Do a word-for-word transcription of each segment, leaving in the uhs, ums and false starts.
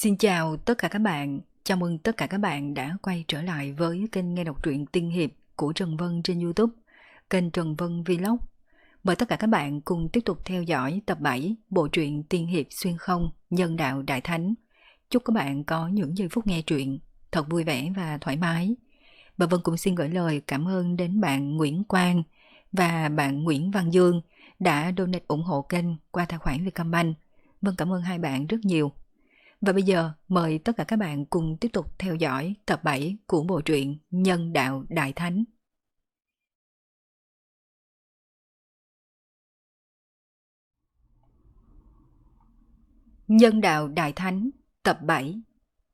Xin chào tất cả các bạn, chào mừng tất cả các bạn đã quay trở lại với kênh nghe đọc truyện tiên hiệp của Trần Vân trên YouTube, kênh Trần Vân Vlog. Mời tất cả các bạn cùng tiếp tục theo dõi tập bảy bộ truyện tiên hiệp xuyên không nhân đạo đại thánh. Chúc các bạn có những giây phút nghe truyện thật vui vẻ và thoải mái. Và Vân cũng xin gửi lời cảm ơn đến bạn Nguyễn Quang và bạn Nguyễn Văn Dương đã donate ủng hộ kênh qua tài khoản Vietcombank. Vân cảm ơn hai bạn rất nhiều. Và bây giờ mời tất cả các bạn cùng tiếp tục theo dõi tập bảy của bộ truyện Nhân đạo Đại Thánh. Nhân đạo Đại Thánh tập bảy.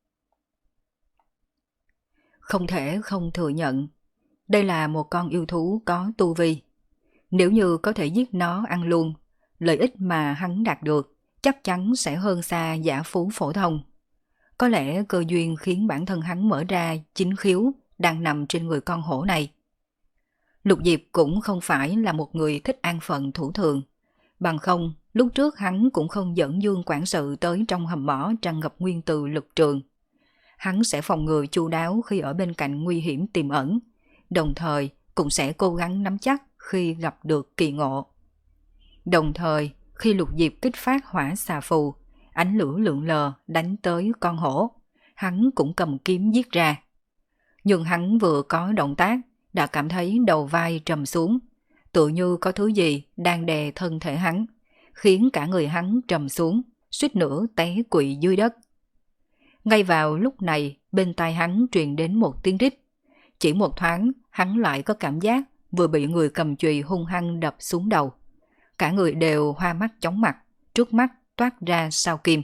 Không thể không thừa nhận, đây là một con yêu thú có tu vi. Nếu như có thể giết nó ăn luôn, lợi ích mà hắn đạt được chắc chắn sẽ hơn xa giả phú phổ thông. Có lẽ cơ duyên khiến bản thân hắn mở ra chính khiếu đang nằm trên người con hổ này. Lục Diệp cũng không phải là một người thích an phận thủ thường. Bằng không, lúc trước hắn cũng không dẫn Dương quản sự tới trong hầm mỏ tràn ngập nguyên từ lực trường. Hắn sẽ phòng ngừa chu đáo khi ở bên cạnh nguy hiểm tiềm ẩn, đồng thời cũng sẽ cố gắng nắm chắc khi gặp được kỳ ngộ. Đồng thời, khi Lục Diệp kích phát hỏa xà phù, ánh lửa lượn lờ đánh tới con hổ, hắn cũng cầm kiếm giết ra. Nhưng hắn vừa có động tác đã cảm thấy đầu vai trầm xuống, tự như có thứ gì đang đè thân thể hắn, khiến cả người hắn trầm xuống, suýt nữa té quỵ dưới đất. Ngay vào lúc này, bên tai hắn truyền đến một tiếng rít. Chỉ một thoáng, hắn lại có cảm giác vừa bị người cầm chùy hung hăng đập xuống đầu. Cả người đều hoa mắt chóng mặt, trước mắt toát ra sao kim.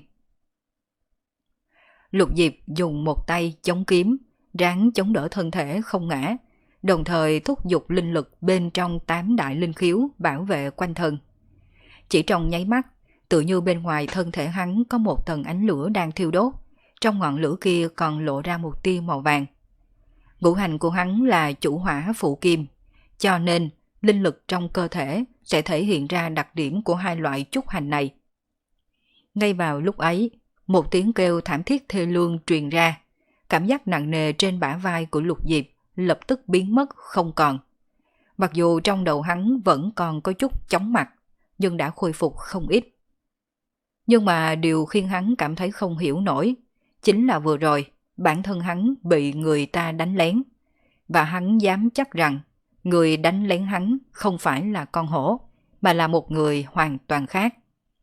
Lục Diệp dùng một tay chống kiếm, ráng chống đỡ thân thể không ngã, đồng thời thúc giục linh lực bên trong tám đại linh khiếu bảo vệ quanh thân. Chỉ trong nháy mắt, tự như bên ngoài thân thể hắn có một tầng ánh lửa đang thiêu đốt, trong ngọn lửa kia còn lộ ra một tia màu vàng. Ngũ hành của hắn là chủ hỏa phụ kim, cho nên linh lực trong cơ thể sẽ thể hiện ra đặc điểm của hai loại trúc hành này. Ngay vào lúc ấy, một tiếng kêu thảm thiết thê lương truyền ra, cảm giác nặng nề trên bả vai của Lục Diệp lập tức biến mất không còn. Mặc dù trong đầu hắn vẫn còn có chút chóng mặt, nhưng đã khôi phục không ít. Nhưng mà điều khiến hắn cảm thấy không hiểu nổi, chính là vừa rồi, bản thân hắn bị người ta đánh lén. Và hắn dám chắc rằng, người đánh lén hắn không phải là con hổ, mà là một người hoàn toàn khác.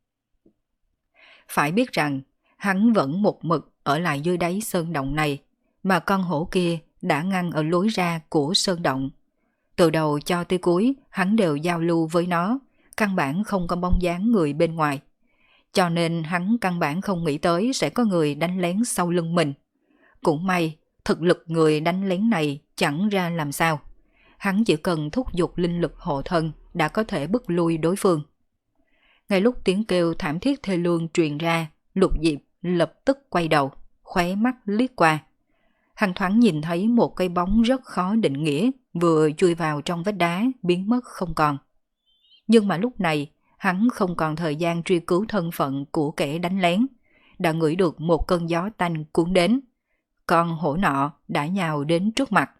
Phải biết rằng, hắn vẫn một mực ở lại dưới đáy sơn động này, mà con hổ kia đã ngăn ở lối ra của sơn động. Từ đầu cho tới cuối, hắn đều giao lưu với nó, căn bản không có bóng dáng người bên ngoài. Cho nên hắn căn bản không nghĩ tới sẽ có người đánh lén sau lưng mình. Cũng may, thực lực người đánh lén này chẳng ra làm sao. Hắn chỉ cần thúc giục linh lực hộ thân đã có thể bức lui đối phương. Ngay lúc tiếng kêu thảm thiết thê lương truyền ra, Lục Diệp lập tức quay đầu, khóe mắt liếc qua. Hắn thoáng nhìn thấy một cái bóng rất khó định nghĩa vừa chui vào trong vách đá biến mất không còn. Nhưng mà lúc này, hắn không còn thời gian truy cứu thân phận của kẻ đánh lén, đã ngửi được một cơn gió tanh cuốn đến. Con hổ nọ đã nhào đến trước mặt.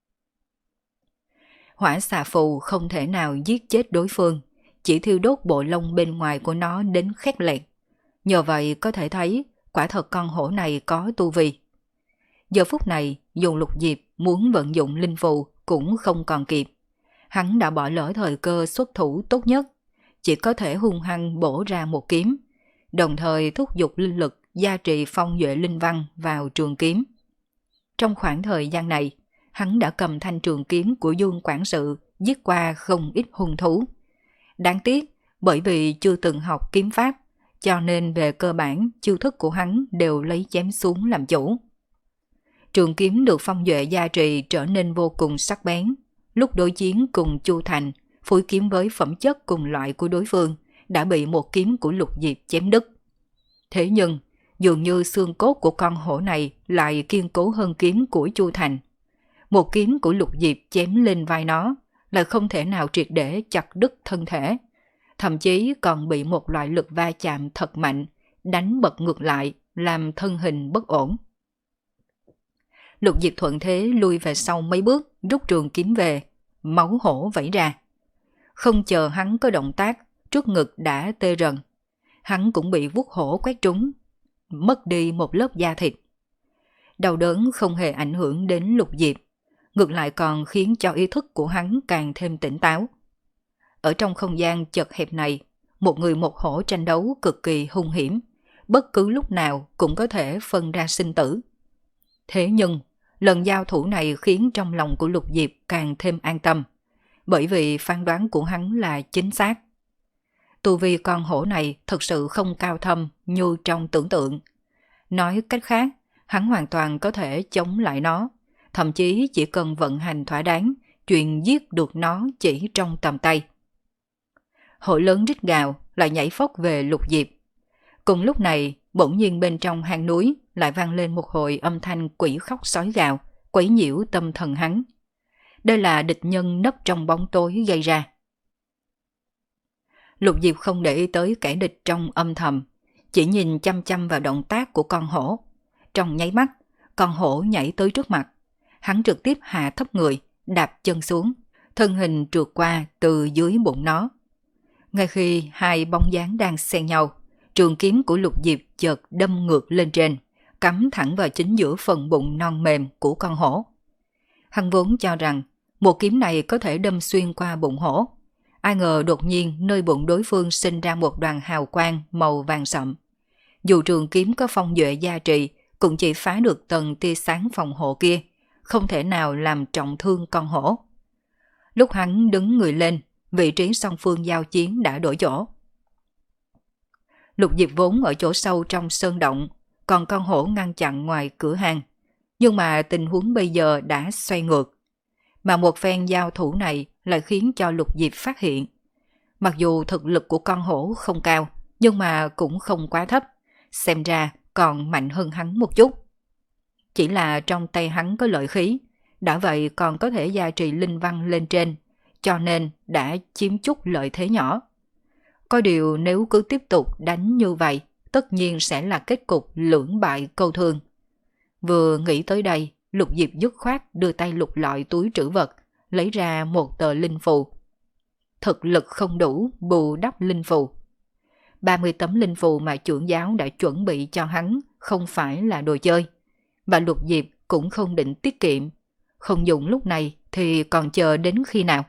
Hỏa xà phù không thể nào giết chết đối phương, chỉ thiêu đốt bộ lông bên ngoài của nó đến khét lẹt. Nhờ vậy có thể thấy quả thật con hổ này có tu vi. Giờ phút này, dùng Lục Diệp muốn vận dụng linh phù cũng không còn kịp. Hắn đã bỏ lỡ thời cơ xuất thủ tốt nhất, chỉ có thể hung hăng bổ ra một kiếm, đồng thời thúc giục linh lực gia trì phong duệ linh văn vào trường kiếm. Trong khoảng thời gian này, hắn đã cầm thanh trường kiếm của Dương quản sự giết qua không ít hung thú. Đáng tiếc, bởi vì chưa từng học kiếm pháp, cho nên về cơ bản chiêu thức của hắn đều lấy chém xuống làm chủ. Trường kiếm được phong duệ gia trì trở nên vô cùng sắc bén. Lúc đối chiến cùng Chu Thành, phối kiếm với phẩm chất cùng loại của đối phương đã bị một kiếm của Lục Diệp chém đứt. Thế nhưng, dường như xương cốt của con hổ này lại kiên cố hơn kiếm của Chu Thành. Một kiếm của Lục Diệp chém lên vai nó là không thể nào triệt để chặt đứt thân thể, thậm chí còn bị một loại lực va chạm thật mạnh đánh bật ngược lại, làm thân hình bất ổn. Lục Diệp thuận thế lui về sau mấy bước, rút trường kiếm về, máu hổ vẩy ra. Không chờ hắn có động tác, trước ngực đã tê rần. Hắn cũng bị vuốt hổ quét trúng, mất đi một lớp da thịt. Đau đớn không hề ảnh hưởng đến Lục Diệp, ngược lại còn khiến cho ý thức của hắn càng thêm tỉnh táo. Ở trong không gian chật hẹp này, một người một hổ tranh đấu cực kỳ hung hiểm, bất cứ lúc nào cũng có thể phân ra sinh tử. Thế nhưng, lần giao thủ này khiến trong lòng của Lục Diệp càng thêm an tâm, bởi vì phán đoán của hắn là chính xác. Tu vi con hổ này thật sự không cao thâm như trong tưởng tượng. Nói cách khác, hắn hoàn toàn có thể chống lại nó, thậm chí chỉ cần vận hành thỏa đáng, chuyện giết được nó chỉ trong tầm tay. Hổ lớn rít gào lại nhảy phóc về Lục Diệp. Cùng lúc này, bỗng nhiên bên trong hang núi lại vang lên một hồi âm thanh quỷ khóc sói gào, quấy nhiễu tâm thần hắn. Đây là địch nhân nấp trong bóng tối gây ra. Lục Diệp không để ý tới kẻ địch trong âm thầm, chỉ nhìn chăm chăm vào động tác của con hổ. Trong nháy mắt, con hổ nhảy tới trước mặt. Hắn trực tiếp hạ thấp người, đạp chân xuống, thân hình trượt qua từ dưới bụng nó. Ngay khi hai bóng dáng đang xen nhau, trường kiếm của Lục Diệp chợt đâm ngược lên trên, cắm thẳng vào chính giữa phần bụng non mềm của con hổ. Hắn vốn cho rằng một kiếm này có thể đâm xuyên qua bụng hổ. Ai ngờ đột nhiên nơi bụng đối phương sinh ra một đoàn hào quang màu vàng sậm. Dù trường kiếm có phong duệ gia trì, cũng chỉ phá được tầng tia sáng phòng hộ kia, không thể nào làm trọng thương con hổ. Lúc hắn đứng người lên, vị trí song phương giao chiến đã đổi chỗ. Lục Diệp vốn ở chỗ sâu trong sơn động, còn con hổ ngăn chặn ngoài cửa hàng. Nhưng mà tình huống bây giờ đã xoay ngược. Mà một phen giao thủ này lại khiến cho Lục Diệp phát hiện. Mặc dù thực lực của con hổ không cao, nhưng mà cũng không quá thấp, xem ra còn mạnh hơn hắn một chút. Chỉ là trong tay hắn có lợi khí, đã vậy còn có thể gia trì linh văn lên trên, cho nên đã chiếm chút lợi thế nhỏ. Có điều nếu cứ tiếp tục đánh như vậy, tất nhiên sẽ là kết cục lưỡng bại câu thương. Vừa nghĩ tới đây, Lục Diệp dứt khoát đưa tay lục lọi túi trữ vật, lấy ra một tờ linh phù. Thực lực không đủ, bù đắp linh phù. ba mươi tấm linh phù mà trưởng giáo đã chuẩn bị cho hắn không phải là đồ chơi. Và Lục Diệp cũng không định tiết kiệm. Không dùng lúc này thì còn chờ đến khi nào?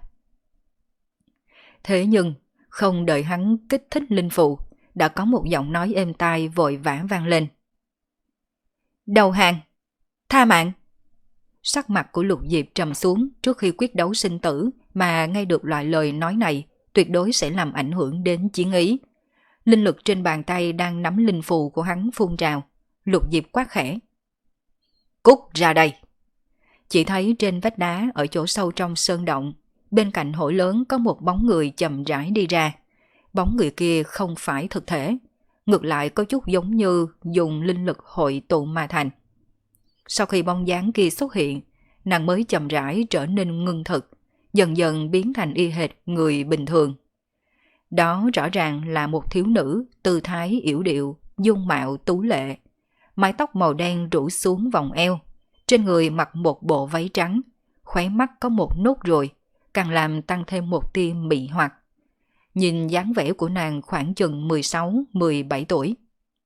Thế nhưng, không đợi hắn kích thích linh phù, đã có một giọng nói êm tai vội vã vang lên. Đầu hàng! Tha mạng! Sắc mặt của Lục Diệp trầm xuống trước khi quyết đấu sinh tử, mà nghe được loại lời nói này tuyệt đối sẽ làm ảnh hưởng đến chiến ý. Linh lực trên bàn tay đang nắm linh phù của hắn phun trào. Lục Diệp quát khẽ. Cút ra đây! Chỉ thấy trên vách đá ở chỗ sâu trong sơn động, bên cạnh hổ lớn có một bóng người chậm rãi đi ra. Bóng người kia không phải thực thể, ngược lại có chút giống như dùng linh lực hội tụ mà thành. Sau khi bóng dáng kia xuất hiện, nàng mới chậm rãi trở nên ngưng thực, dần dần biến thành y hệt người bình thường. Đó rõ ràng là một thiếu nữ, tư thái yểu điệu, dung mạo tú lệ. Mái tóc màu đen rủ xuống vòng eo, trên người mặc một bộ váy trắng, khóe mắt có một nốt ruồi, càng làm tăng thêm một tia mị hoặc. Nhìn dáng vẻ của nàng khoảng chừng mười sáu mười bảy tuổi.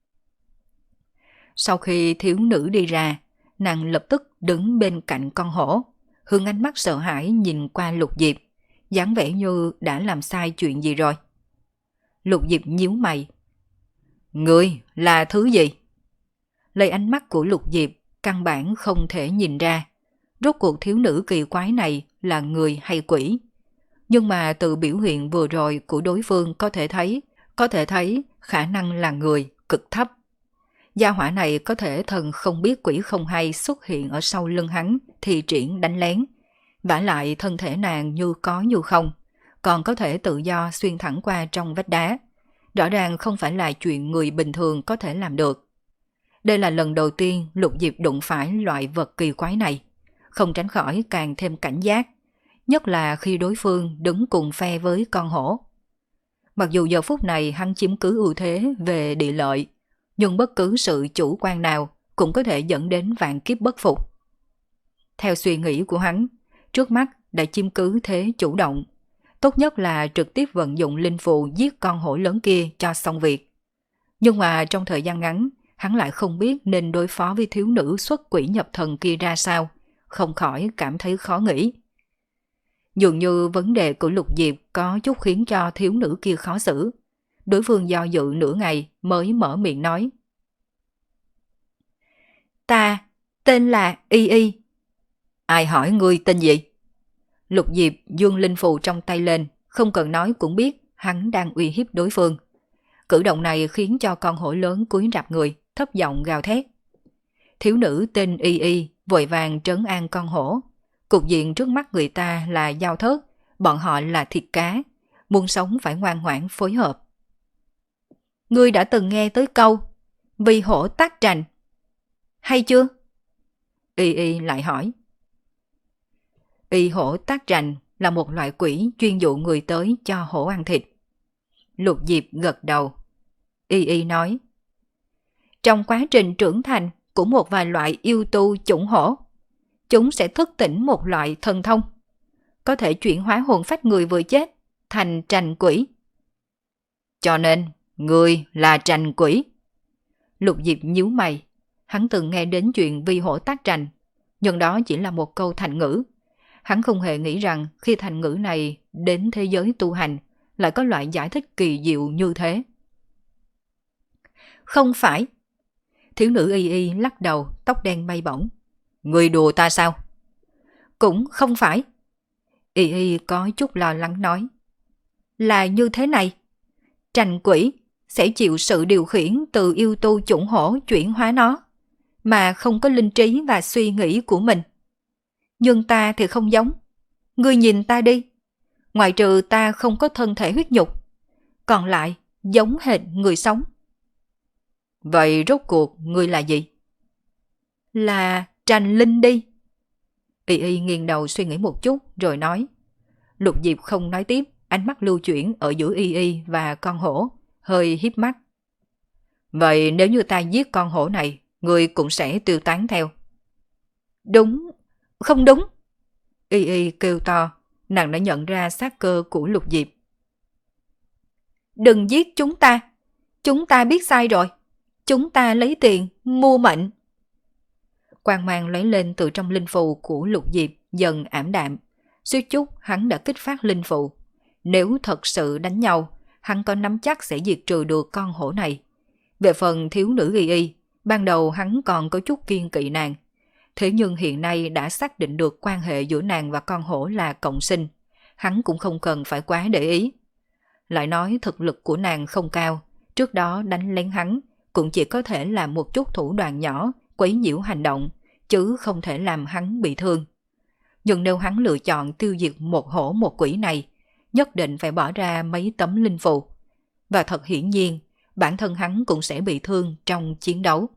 Sau khi thiếu nữ đi ra, nàng lập tức đứng bên cạnh con hổ, hướng ánh mắt sợ hãi nhìn qua Lục Diệp, dáng vẻ như đã làm sai chuyện gì rồi. Lục Diệp nhíu mày. Ngươi là thứ gì? Lấy ánh mắt của Lục Diệp, căn bản không thể nhìn ra, rốt cuộc thiếu nữ kỳ quái này là người hay quỷ. Nhưng mà từ biểu hiện vừa rồi của đối phương có thể thấy, có thể thấy khả năng là người cực thấp. Gia hỏa này có thể thần không biết quỷ không hay xuất hiện ở sau lưng hắn thì triển đánh lén. Vả lại thân thể nàng như có như không, còn có thể tự do xuyên thẳng qua trong vách đá. Rõ ràng không phải là chuyện người bình thường có thể làm được. Đây là lần đầu tiên Lục Diệp đụng phải loại vật kỳ quái này, không tránh khỏi càng thêm cảnh giác, nhất là khi đối phương đứng cùng phe với con hổ. Mặc dù giờ phút này hắn chiếm cứ ưu thế về địa lợi, nhưng bất cứ sự chủ quan nào cũng có thể dẫn đến vạn kiếp bất phục. Theo suy nghĩ của hắn, trước mắt đã chiếm cứ thế chủ động. Tốt nhất là trực tiếp vận dụng linh phù giết con hổ lớn kia cho xong việc. Nhưng mà trong thời gian ngắn, hắn lại không biết nên đối phó với thiếu nữ xuất quỷ nhập thần kia ra sao, không khỏi cảm thấy khó nghĩ. Dường như vấn đề của Lục Diệp có chút khiến cho thiếu nữ kia khó xử. Đối phương do dự nửa ngày mới mở miệng nói. Ta, tên là Y Y. Ai hỏi ngươi tên gì? Lục Diệp giương linh phù trong tay lên, không cần nói cũng biết hắn đang uy hiếp đối phương. Cử động này khiến cho con hổ lớn cúi rạp người, thấp giọng gào thét. Thiếu nữ tên Y Y vội vàng trấn an con hổ. Cục diện trước mắt người ta là giao thớt, bọn họ là thịt cá, muốn sống phải ngoan ngoãn phối hợp. Ngươi đã từng nghe tới câu vì hổ tác trành hay chưa? Y Y lại hỏi. Y hổ tác trành là một loại quỷ chuyên dụ người tới cho hổ ăn thịt. Lục Diệp gật đầu. Y Y nói. Trong quá trình trưởng thành của một vài loại yêu tu chủng hổ, chúng sẽ thức tỉnh một loại thần thông, có thể chuyển hóa hồn phách người vừa chết thành trành quỷ. Cho nên, người là trành quỷ. Lục Diệp nhíu mày, hắn từng nghe đến chuyện vi hổ tác trành, nhưng đó chỉ là một câu thành ngữ. Hắn không hề nghĩ rằng khi thành ngữ này đến thế giới tu hành lại có loại giải thích kỳ diệu như thế. Không phải. Thiếu nữ Y Y lắc đầu, tóc đen bay bổng. Người đùa ta sao? Cũng không phải. Y Y có chút lo lắng nói. Là như thế này. Trành quỷ sẽ chịu sự điều khiển từ yêu tu chủng hổ chuyển hóa nó, mà không có linh trí và suy nghĩ của mình. Nhưng ta thì không giống. Ngươi nhìn ta đi. Ngoại trừ ta không có thân thể huyết nhục, còn lại giống hệt người sống. Vậy rốt cuộc ngươi là gì? Là trành linh đi. Y Y nghiêng đầu suy nghĩ một chút rồi nói. Lục Diệp không nói tiếp, ánh mắt lưu chuyển ở giữa Y Y và con hổ, hơi híp mắt. Vậy nếu như ta giết con hổ này, ngươi cũng sẽ tiêu tán theo. Đúng, không đúng. Y Y kêu to, nàng đã nhận ra sát cơ của Lục Diệp. Đừng giết chúng ta, chúng ta biết sai rồi, chúng ta lấy tiền mua mệnh. Quang mang lấy lên từ trong linh phù của Lục Diệp dần ảm đạm, suýt chút hắn đã kích phát linh phù. Nếu thật sự đánh nhau, hắn có nắm chắc sẽ diệt trừ được con hổ này. Về phần thiếu nữ Y Y, ban đầu hắn còn có chút kiêng kỵ nàng. Thế nhưng hiện nay đã xác định được quan hệ giữa nàng và con hổ là cộng sinh, hắn cũng không cần phải quá để ý. Lại nói thực lực của nàng không cao, trước đó đánh lén hắn cũng chỉ có thể làm một chút thủ đoạn nhỏ quấy nhiễu hành động, chứ không thể làm hắn bị thương. Nhưng nếu hắn lựa chọn tiêu diệt một hổ một quỷ này, nhất định phải bỏ ra mấy tấm linh phù. Và thật hiển nhiên, bản thân hắn cũng sẽ bị thương trong chiến đấu.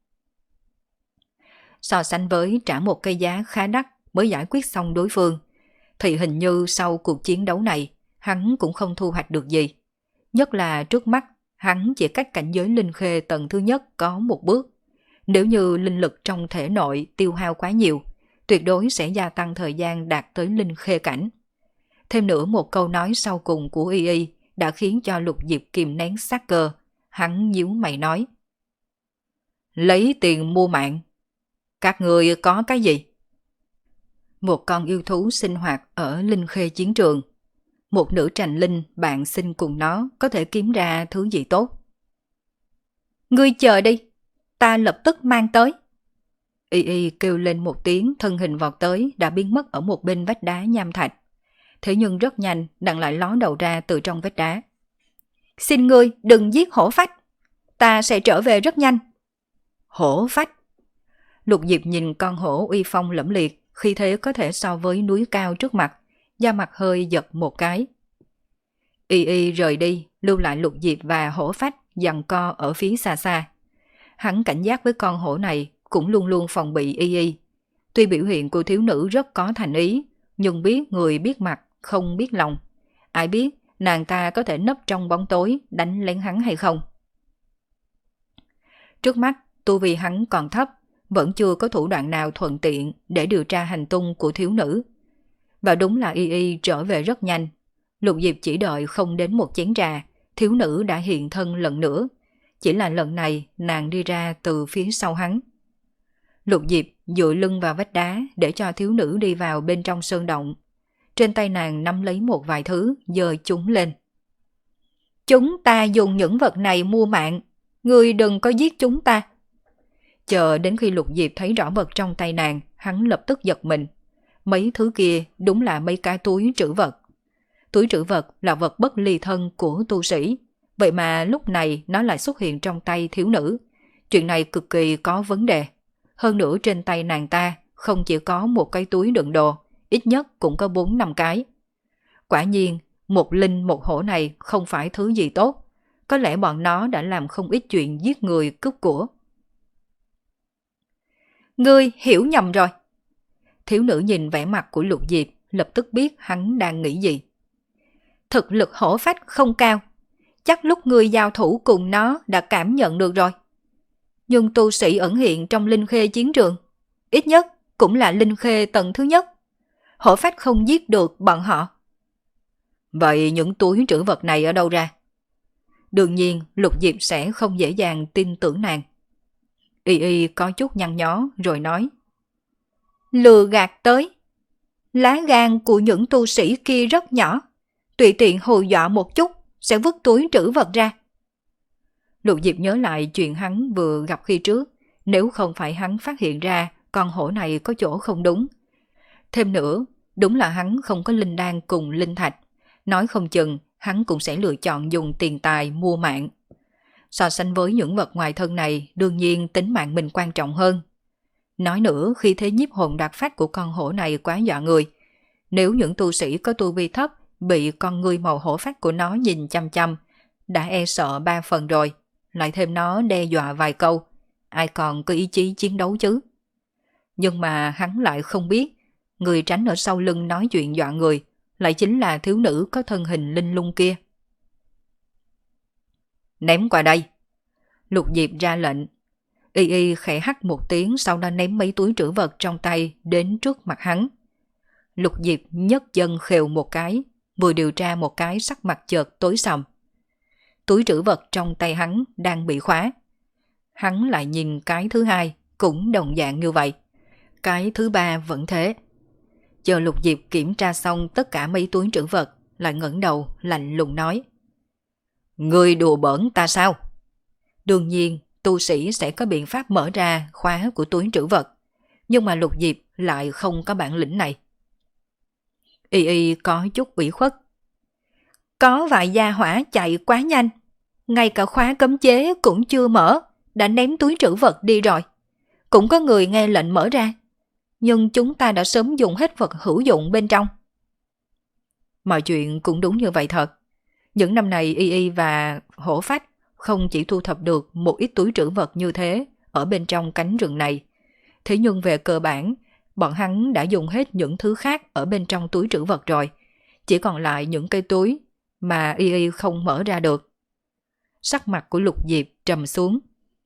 So sánh với trả một cây giá khá đắt mới giải quyết xong đối phương, thì hình như sau cuộc chiến đấu này, hắn cũng không thu hoạch được gì. Nhất là trước mắt, hắn chỉ cách cảnh giới linh khê tầng thứ nhất có một bước. Nếu như linh lực trong thể nội tiêu hao quá nhiều, tuyệt đối sẽ gia tăng thời gian đạt tới linh khê cảnh. Thêm nữa một câu nói sau cùng của Y Y đã khiến cho Lục Diệp kìm nén sát cơ. Hắn nhíu mày nói. Lấy tiền mua mạng. Các người có cái gì? Một con yêu thú sinh hoạt ở linh khê chiến trường. Một nữ trành linh bạn sinh cùng nó có thể kiếm ra thứ gì tốt. Ngươi chờ đi, ta lập tức mang tới. Y Y kêu lên một tiếng, thân hình vọt tới đã biến mất ở một bên vách đá nham thạch. Thế nhưng rất nhanh đặng lại ló đầu ra từ trong vách đá. Xin ngươi đừng giết hổ phách, ta sẽ trở về rất nhanh. Hổ phách? Lục Diệp nhìn con hổ uy phong lẫm liệt, khi thế có thể so với núi cao trước mặt, da mặt hơi giật một cái. Y Y rời đi, lưu lại Lục Diệp và hổ phách giằng co ở phía xa xa. Hắn cảnh giác với con hổ này, cũng luôn luôn phòng bị Y Y. Tuy biểu hiện của thiếu nữ rất có thành ý, nhưng biết người biết mặt, không biết lòng. Ai biết nàng ta có thể nấp trong bóng tối đánh lén hắn hay không? Trước mắt, tu vi hắn còn thấp, vẫn chưa có thủ đoạn nào thuận tiện để điều tra hành tung của thiếu nữ. Và đúng là Y Y trở về rất nhanh. Lục Diệp chỉ đợi không đến một chén trà, thiếu nữ đã hiện thân lần nữa. Chỉ là lần này nàng đi ra từ phía sau hắn. Lục Diệp dựa lưng vào vách đá để cho thiếu nữ đi vào bên trong sơn động. Trên tay nàng nắm lấy một vài thứ, giơ chúng lên. Chúng ta dùng những vật này mua mạng, ngươi đừng có giết chúng ta. Chờ đến khi Lục Diệp thấy rõ vật trong tay nàng, hắn lập tức giật mình. Mấy thứ kia đúng là mấy cái túi trữ vật. Túi trữ vật là vật bất ly thân của tu sĩ, vậy mà lúc này nó lại xuất hiện trong tay thiếu nữ. Chuyện này cực kỳ có vấn đề. Hơn nữa trên tay nàng ta không chỉ có một cái túi đựng đồ, ít nhất cũng có bốn năm cái. Quả nhiên, một linh một hổ này không phải thứ gì tốt. Có lẽ bọn nó đã làm không ít chuyện giết người cướp của. Ngươi hiểu nhầm rồi. Thiếu nữ nhìn vẻ mặt của Lục Diệp, lập tức biết hắn đang nghĩ gì. Thực lực hổ phách không cao, chắc lúc ngươi giao thủ cùng nó đã cảm nhận được rồi. Nhưng tu sĩ ẩn hiện trong linh khê chiến trường, ít nhất cũng là linh khê tầng thứ nhất. Hổ phách không giết được bọn họ. Vậy những túi trữ vật này ở đâu ra? Đương nhiên Lục Diệp sẽ không dễ dàng tin tưởng nàng. Y Y có chút nhăn nhó rồi nói. Lừa gạt tới. Lá gan của những tu sĩ kia rất nhỏ. Tùy tiện hù dọa một chút sẽ vứt túi trữ vật ra. Lục Diệp nhớ lại chuyện hắn vừa gặp khi trước. Nếu không phải hắn phát hiện ra con hổ này có chỗ không đúng. Thêm nữa, đúng là hắn không có linh đan cùng linh thạch. Nói không chừng hắn cũng sẽ lựa chọn dùng tiền tài mua mạng. So sánh với những vật ngoài thân này, đương nhiên tính mạng mình quan trọng hơn. Nói nữa, khi thế nhiếp hồn đặc phát của con hổ này quá dọa người. Nếu những tu sĩ có tu vi thấp bị con ngươi màu hổ phách của nó nhìn chăm chăm, đã e sợ ba phần rồi, lại thêm nó đe dọa vài câu, ai còn có ý chí chiến đấu chứ. Nhưng mà hắn lại không biết, người tránh ở sau lưng nói chuyện dọa người, lại chính là thiếu nữ có thân hình linh lung kia. Ném qua đây. Lục Diệp ra lệnh. Y Y khẽ hắt một tiếng, sau đó ném mấy túi trữ vật trong tay đến trước mặt hắn. Lục Diệp nhấc chân khều một cái, vừa điều tra một cái sắc mặt chợt tối sầm. Túi trữ vật trong tay hắn đang bị khóa. Hắn lại nhìn cái thứ hai, cũng đồng dạng như vậy. Cái thứ ba vẫn thế. Chờ Lục Diệp kiểm tra xong tất cả mấy túi trữ vật, lại ngẩng đầu lạnh lùng nói. Ngươi đùa bỡn ta sao? Đương nhiên, tu sĩ sẽ có biện pháp mở ra khóa của túi trữ vật. Nhưng mà Lục Diệp lại không có bản lĩnh này. Y Y có chút ủy khuất. Có vài gia hỏa chạy quá nhanh. Ngay cả khóa cấm chế cũng chưa mở, đã ném túi trữ vật đi rồi. Cũng có người nghe lệnh mở ra. Nhưng chúng ta đã sớm dùng hết vật hữu dụng bên trong. Mọi chuyện cũng đúng như vậy thật. Những năm này Y Y và hổ phách không chỉ thu thập được một ít túi trữ vật như thế ở bên trong cánh rừng này. Thế nhưng về cơ bản, bọn hắn đã dùng hết những thứ khác ở bên trong túi trữ vật rồi. Chỉ còn lại những cây túi mà Y Y không mở ra được. Sắc mặt của Lục Diệp trầm xuống.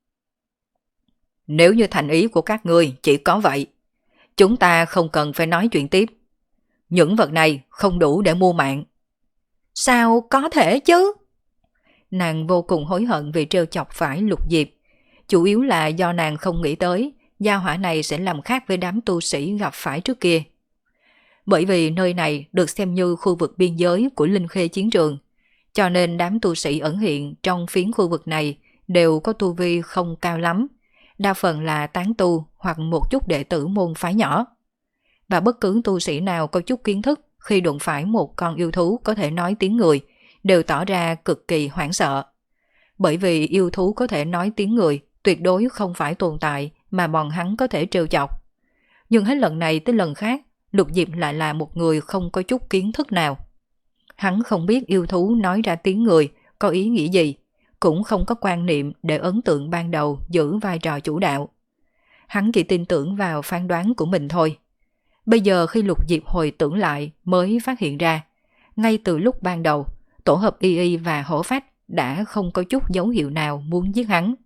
Nếu như thành ý của các ngươi chỉ có vậy, chúng ta không cần phải nói chuyện tiếp. Những vật này không đủ để mua mạng. Sao có thể chứ? Nàng vô cùng hối hận vì trêu chọc phải Lục Diệp. Chủ yếu là do nàng không nghĩ tới gia hỏa này sẽ làm khác với đám tu sĩ gặp phải trước kia. Bởi vì nơi này được xem như khu vực biên giới của Linh Khê chiến trường, cho nên đám tu sĩ ẩn hiện trong phiến khu vực này đều có tu vi không cao lắm, đa phần là tán tu hoặc một chút đệ tử môn phái nhỏ. Và bất cứ tu sĩ nào có chút kiến thức khi đụng phải một con yêu thú có thể nói tiếng người, đều tỏ ra cực kỳ hoảng sợ. Bởi vì yêu thú có thể nói tiếng người tuyệt đối không phải tồn tại mà bọn hắn có thể trêu chọc. Nhưng hết lần này tới lần khác, Lục Diệp lại là một người không có chút kiến thức nào. Hắn không biết yêu thú nói ra tiếng người có ý nghĩa gì, cũng không có quan niệm để ấn tượng ban đầu giữ vai trò chủ đạo. Hắn chỉ tin tưởng vào phán đoán của mình thôi. Bây giờ khi Lục Diệp hồi tưởng lại mới phát hiện ra, ngay từ lúc ban đầu, tổ hợp Y Y và hổ phách đã không có chút dấu hiệu nào muốn giết hắn.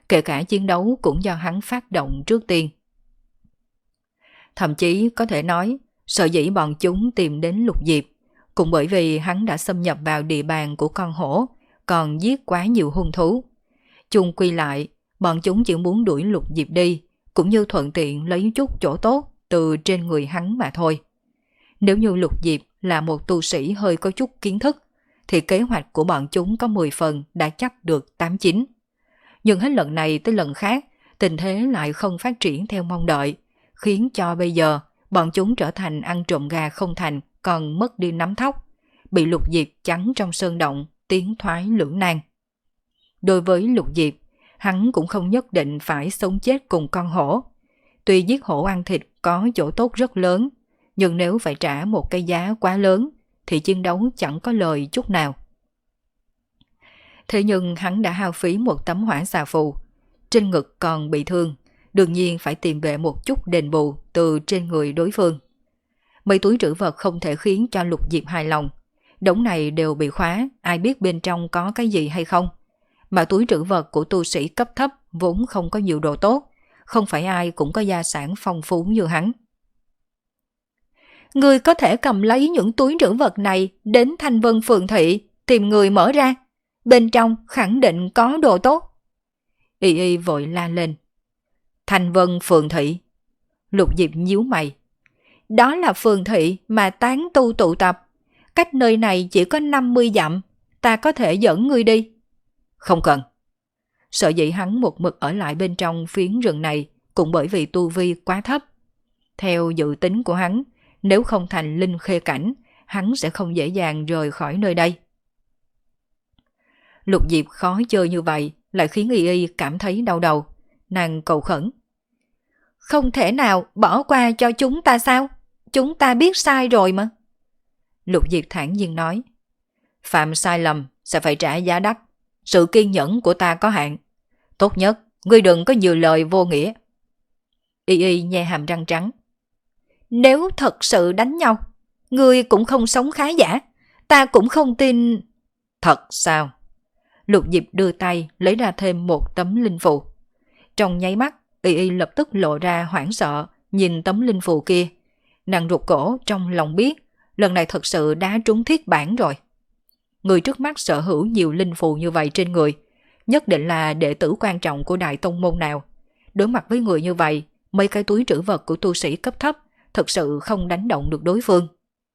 kể cả chiến đấu cũng do hắn phát động trước tiên. Thậm chí có thể nói, sở dĩ bọn chúng tìm đến Lục Diệp, cũng bởi vì hắn đã xâm nhập vào địa bàn của con hổ, còn giết quá nhiều hung thú. Chung quy lại, bọn chúng chỉ muốn đuổi Lục Diệp đi, cũng như thuận tiện lấy chút chỗ tốt từ trên người hắn mà thôi. Nếu như Lục Diệp là một tu sĩ hơi có chút kiến thức, thì kế hoạch của bọn chúng có mười phần đã chắc được tám chín. Nhưng hết lần này tới lần khác, tình thế lại không phát triển theo mong đợi, khiến cho bây giờ bọn chúng trở thành ăn trộm gà không thành, còn mất đi nắm thóc, bị Lục Diệp chắn trong sơn động, tiến thoái lưỡng nan. Đối với Lục Diệp, hắn cũng không nhất định phải sống chết cùng con hổ. Tuy giết hổ ăn thịt có chỗ tốt rất lớn, nhưng nếu phải trả một cái giá quá lớn, thì chiến đấu chẳng có lời chút nào. Thế nhưng hắn đã hao phí một tấm hỏa xà phù, trên ngực còn bị thương, đương nhiên phải tìm về một chút đền bù từ trên người đối phương. Mấy túi trữ vật không thể khiến cho Lục Diệp hài lòng. Đống này đều bị khóa, ai biết bên trong có cái gì hay không. Mà túi trữ vật của tu sĩ cấp thấp vốn không có nhiều đồ tốt, không phải ai cũng có gia sản phong phú như hắn. Ngươi có thể cầm lấy những túi trữ vật này đến Thanh Vân Phường Thị, tìm người mở ra. Bên trong khẳng định có đồ tốt. Y Y vội la lên. Thanh Vân Phường Thị. Lục Diệp nhíu mày. Đó là phường thị mà tán tu tụ tập. Cách nơi này chỉ có năm mươi dặm. Ta có thể dẫn ngươi đi. Không cần. Sợ dĩ hắn một mực ở lại bên trong phiến rừng này cũng bởi vì tu vi quá thấp. Theo dự tính của hắn, nếu không thành linh khê cảnh, hắn sẽ không dễ dàng rời khỏi nơi đây. Lục Diệp khó chơi như vậy lại khiến Y Y cảm thấy đau đầu. Nàng cầu khẩn. Không thể nào bỏ qua cho chúng ta sao? Chúng ta biết sai rồi mà. Lục Diệp thản nhiên nói. Phạm sai lầm sẽ phải trả giá đắt. Sự kiên nhẫn của ta có hạn. Tốt nhất, ngươi đừng có nhiều lời vô nghĩa. Y Y nhe hàm răng trắng. Nếu thật sự đánh nhau, ngươi cũng không sống khá giả. Ta cũng không tin... Thật sao? Lục Diệp đưa tay lấy ra thêm một tấm linh phù. Trong nháy mắt, Y Y lập tức lộ ra hoảng sợ, nhìn tấm linh phù kia. Nàng rụt cổ trong lòng biết, lần này thật sự đá trúng thiết bản rồi. Người trước mắt sở hữu nhiều linh phù như vậy trên người, nhất định là đệ tử quan trọng của đại tông môn nào. Đối mặt với người như vậy, mấy cái túi trữ vật của tu sĩ cấp thấp thật sự không đánh động được đối phương.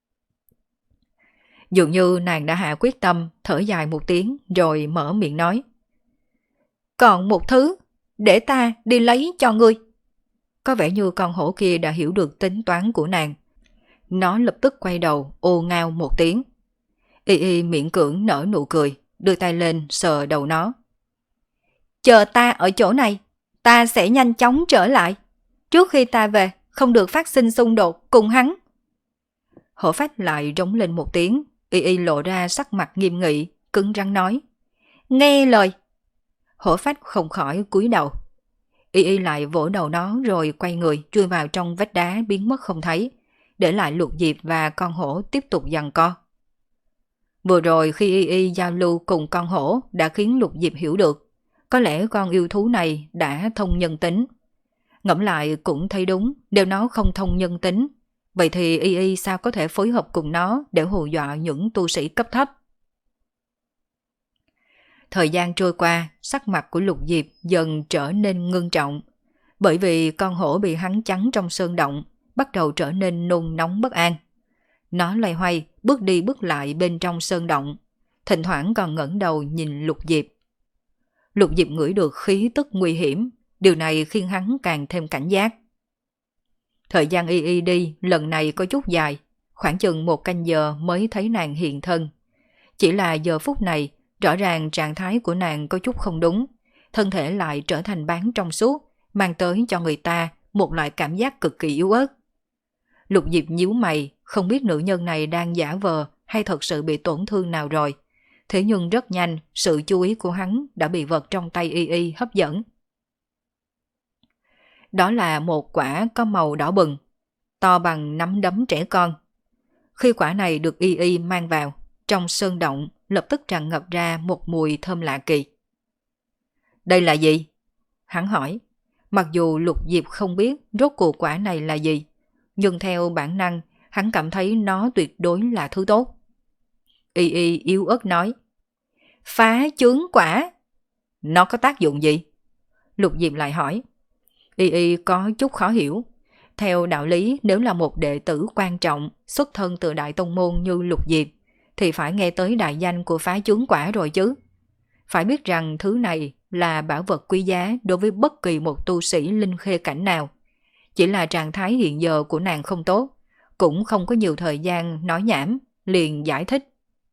Dường như nàng đã hạ quyết tâm, thở dài một tiếng rồi mở miệng nói. Còn một thứ, để ta đi lấy cho ngươi. Có vẻ như con hổ kia đã hiểu được tính toán của nàng. Nó lập tức quay đầu, ô ngao một tiếng. Y Y miễn cưỡng nở nụ cười, đưa tay lên sờ đầu nó. Chờ ta ở chỗ này, ta sẽ nhanh chóng trở lại. Trước khi ta về, không được phát sinh xung đột cùng hắn. Hổ phách lại rống lên một tiếng. Y Y lộ ra sắc mặt nghiêm nghị, cứng rắn nói. Nghe lời. Hổ phách không khỏi cúi đầu. Y Y lại vỗ đầu nó rồi quay người chui vào trong vách đá biến mất không thấy, để lại Lục Diệp và con hổ tiếp tục giằng co. Vừa rồi khi Y Y giao lưu cùng con hổ đã khiến Lục Diệp hiểu được, có lẽ con yêu thú này đã thông nhân tính. Ngẫm lại cũng thấy đúng, nếu nó không thông nhân tính, vậy thì Y Y sao có thể phối hợp cùng nó để hù dọa những tu sĩ cấp thấp. Thời gian trôi qua, sắc mặt của Lục Diệp dần trở nên ngưng trọng, bởi vì con hổ bị hắn chắn trong sơn động, bắt đầu trở nên nôn nóng bất an. Nó loay hoay, bước đi bước lại bên trong sơn động, thỉnh thoảng còn ngẩng đầu nhìn Lục Diệp. Lục Diệp ngửi được khí tức nguy hiểm, điều này khiến hắn càng thêm cảnh giác. Thời gian Y Y đi lần này có chút dài, khoảng chừng một canh giờ mới thấy nàng hiện thân. Chỉ là giờ phút này, rõ ràng trạng thái của nàng có chút không đúng, thân thể lại trở thành bán trong suốt, mang tới cho người ta một loại cảm giác cực kỳ yếu ớt. Lục Diệp nhíu mày, không biết nữ nhân này đang giả vờ hay thật sự bị tổn thương nào rồi. Thế nhưng rất nhanh, sự chú ý của hắn đã bị vật trong tay Y Y hấp dẫn. Đó là một quả có màu đỏ bừng, to bằng nắm đấm trẻ con. Khi quả này được Y Y mang vào, trong sơn động lập tức tràn ngập ra một mùi thơm lạ kỳ. Đây là gì? Hắn hỏi, mặc dù Lục Diệp không biết rốt cuộc quả này là gì, nhưng theo bản năng, hắn cảm thấy nó tuyệt đối là thứ tốt. Y Y yếu ớt nói, phá chướng quả. Nó có tác dụng gì? Lục Diệp lại hỏi. Y Y có chút khó hiểu. Theo đạo lý, nếu là một đệ tử quan trọng xuất thân từ đại tông môn như Lục Diệp thì phải nghe tới đại danh của phá chướng quả rồi chứ. Phải biết rằng thứ này là bảo vật quý giá đối với bất kỳ một tu sĩ linh khê cảnh nào. Chỉ là trạng thái hiện giờ của nàng không tốt, cũng không có nhiều thời gian nói nhảm, liền giải thích.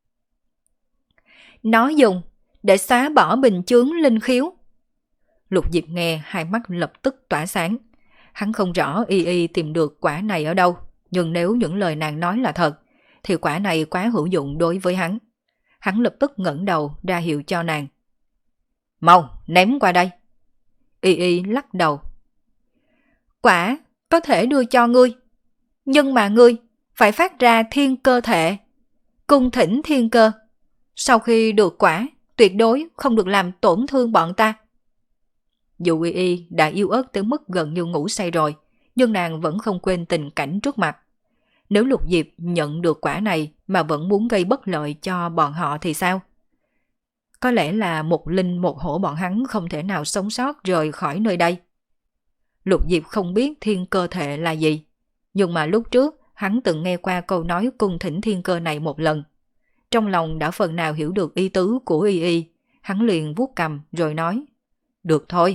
Nó dùng để xóa bỏ bình chướng linh khiếu. Lục Diệp nghe hai mắt lập tức tỏa sáng. Hắn không rõ Y Y tìm được quả này ở đâu, nhưng nếu những lời nàng nói là thật, thì quả này quá hữu dụng đối với hắn. Hắn lập tức ngẩng đầu ra hiệu cho nàng. Mau, ném qua đây. Y Y lắc đầu. Quả có thể đưa cho ngươi, nhưng mà ngươi phải phát ra thiên cơ thể, cung thỉnh thiên cơ. Sau khi được quả, tuyệt đối không được làm tổn thương bọn ta. Dù Y Y đã yếu ớt tới mức gần như ngủ say rồi, nhưng nàng vẫn không quên tình cảnh trước mặt. Nếu Lục Diệp nhận được quả này mà vẫn muốn gây bất lợi cho bọn họ thì sao? Có lẽ là một linh một hổ bọn hắn không thể nào sống sót rời khỏi nơi đây. Lục Diệp không biết thiên cơ thể là gì, nhưng mà lúc trước hắn từng nghe qua câu nói cung thỉnh thiên cơ này một lần. Trong lòng đã phần nào hiểu được ý tứ của Y Y, hắn liền vuốt cằm rồi nói, được thôi.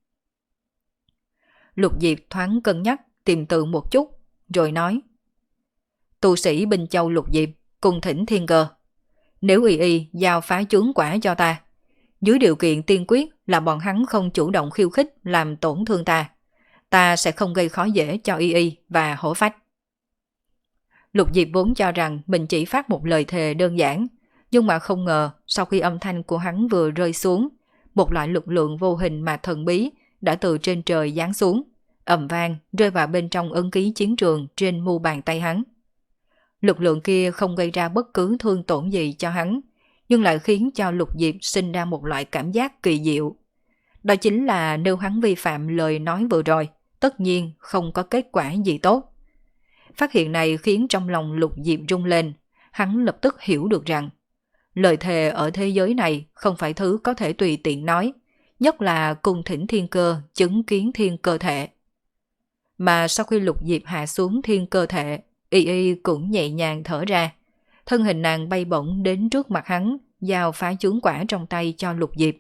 Lục Diệp thoáng cân nhắc tìm từ một chút, rồi nói, tu sĩ Bình Châu Lục Diệp cung thỉnh thiên cơ. Nếu Y Y giao phá chướng quả cho ta, dưới điều kiện tiên quyết là bọn hắn không chủ động khiêu khích làm tổn thương ta, ta sẽ không gây khó dễ cho Y Y và hổ phách. Lục Diệp vốn cho rằng mình chỉ phát một lời thề đơn giản, nhưng mà không ngờ sau khi âm thanh của hắn vừa rơi xuống, một loại lực lượng vô hình mà thần bí đã từ trên trời giáng xuống, ầm vang rơi vào bên trong ấn ký chiến trường trên mu bàn tay hắn. Lực lượng kia không gây ra bất cứ thương tổn gì cho hắn, nhưng lại khiến cho Lục Diệp sinh ra một loại cảm giác kỳ diệu. Đó chính là nếu hắn vi phạm lời nói vừa rồi, tất nhiên không có kết quả gì tốt. Phát hiện này khiến trong lòng Lục Diệp rung lên, hắn lập tức hiểu được rằng lời thề ở thế giới này không phải thứ có thể tùy tiện nói, nhất là cung thỉnh thiên cơ chứng kiến thiên cơ thể. Mà sau khi Lục Diệp hạ xuống thiên cơ thể, Y Y cũng nhẹ nhàng thở ra, thân hình nàng bay bổng đến trước mặt hắn, giao phá chướng quả trong tay cho Lục Diệp.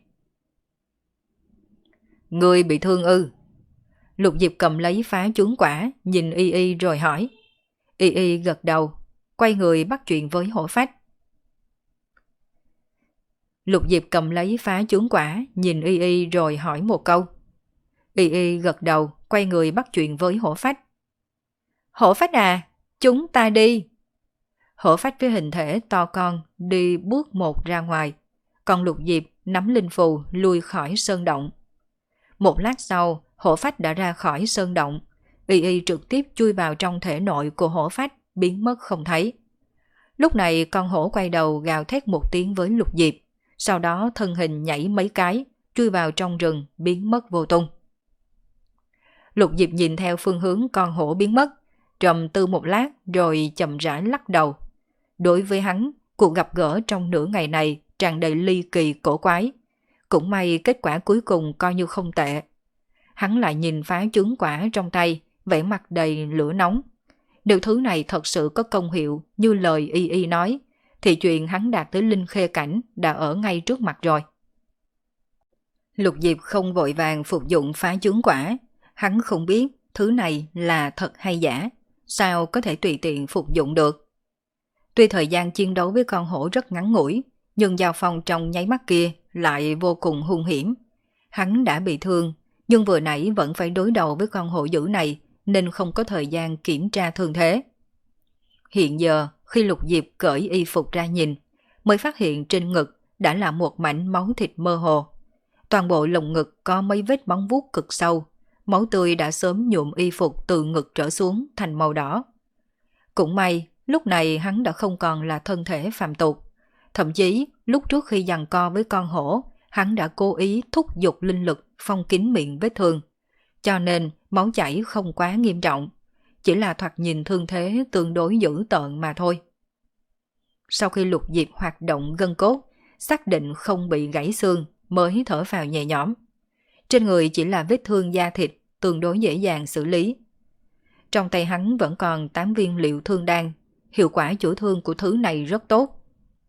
Ngươi bị thương ư? Lục Diệp cầm lấy phá chướng quả, nhìn Y Y rồi hỏi. Y Y gật đầu, quay người bắt chuyện với hổ phách. Lục Diệp cầm lấy phá chướng quả, nhìn Y Y rồi hỏi một câu. Y Y gật đầu, quay người bắt chuyện với hổ phách. Hổ phách à, chúng ta đi. Hổ phách với hình thể to con đi bước một ra ngoài, còn Lục Diệp nắm linh phù lui khỏi sơn động. Một lát sau, hổ phách đã ra khỏi sơn động. Y Y trực tiếp chui vào trong thể nội của hổ phách, biến mất không thấy. Lúc này con hổ quay đầu gào thét một tiếng với Lục Diệp, sau đó thân hình nhảy mấy cái, chui vào trong rừng, biến mất vô tung. Lục Diệp nhìn theo phương hướng con hổ biến mất, trầm tư một lát rồi chậm rãi lắc đầu. Đối với hắn, cuộc gặp gỡ trong nửa ngày này tràn đầy ly kỳ cổ quái. Cũng may kết quả cuối cùng coi như không tệ. Hắn lại nhìn phá chướng quả trong tay, vẻ mặt đầy lửa nóng. Nếu thứ này thật sự có công hiệu như lời Y Y nói, thì chuyện hắn đạt tới linh khê cảnh đã ở ngay trước mặt rồi. Lục Diệp không vội vàng phục dụng phá chướng quả. Hắn không biết thứ này là thật hay giả, sao có thể tùy tiện phục dụng được. Tuy thời gian chiến đấu với con hổ rất ngắn ngủi, nhưng giao phong trong nháy mắt kia lại vô cùng hung hiểm. Hắn đã bị thương, nhưng vừa nãy vẫn phải đối đầu với con hổ dữ này, nên không có thời gian kiểm tra thương thế. Hiện giờ, khi Lục Diệp cởi y phục ra nhìn, mới phát hiện trên ngực đã là một mảnh máu thịt mơ hồ. Toàn bộ lồng ngực có mấy vết móng vuốt cực sâu, máu tươi đã sớm nhuộm y phục từ ngực trở xuống thành màu đỏ. Cũng may, lúc này hắn đã không còn là thân thể phàm tục. Thậm chí, lúc trước khi giằng co với con hổ, hắn đã cố ý thúc giục linh lực phong kín miệng vết thương, cho nên máu chảy không quá nghiêm trọng, chỉ là thoạt nhìn thương thế tương đối dữ tợn mà thôi. Sau khi Lục Diệp hoạt động gân cốt, xác định không bị gãy xương mới thở phào nhẹ nhõm. Trên người chỉ là vết thương da thịt, tương đối dễ dàng xử lý. Trong tay hắn vẫn còn tám viên liệu thương đan, hiệu quả chữa thương của thứ này rất tốt.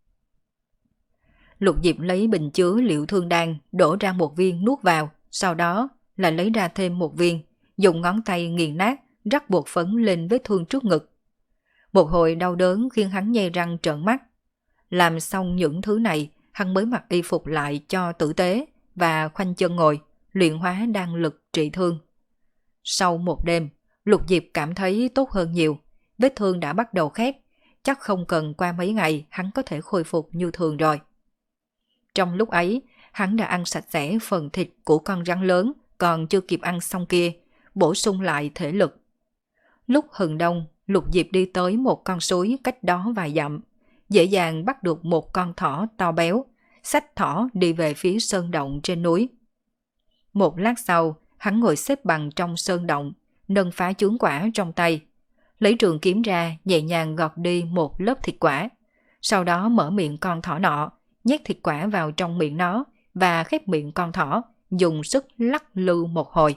Lục Diệp lấy bình chứa liệu thương đan, đổ ra một viên nuốt vào, sau đó lại lấy ra thêm một viên, dùng ngón tay nghiền nát, rắc bột phấn lên vết thương trước ngực. Một hồi đau đớn khiến hắn nhe răng trợn mắt. Làm xong những thứ này, hắn mới mặc y phục lại cho tử tế và khoanh chân ngồi, luyện hóa đan lực trị thương. Sau một đêm, Lục Diệp cảm thấy tốt hơn nhiều, vết thương đã bắt đầu khép, chắc không cần qua mấy ngày hắn có thể khôi phục như thường rồi. Trong lúc ấy, hắn đã ăn sạch sẽ phần thịt của con rắn lớn còn chưa kịp ăn xong kia, bổ sung lại thể lực. Lúc hừng đông, Lục Diệp đi tới một con suối cách đó vài dặm, dễ dàng bắt được một con thỏ to béo, xách thỏ đi về phía sơn động trên núi. Một lát sau, hắn ngồi xếp bằng trong sơn động, nâng phá chướng quả trong tay, lấy trường kiếm ra nhẹ nhàng gọt đi một lớp thịt quả, sau đó mở miệng con thỏ nọ, nhét thịt quả vào trong miệng nó và khép miệng con thỏ, dùng sức lắc lư một hồi.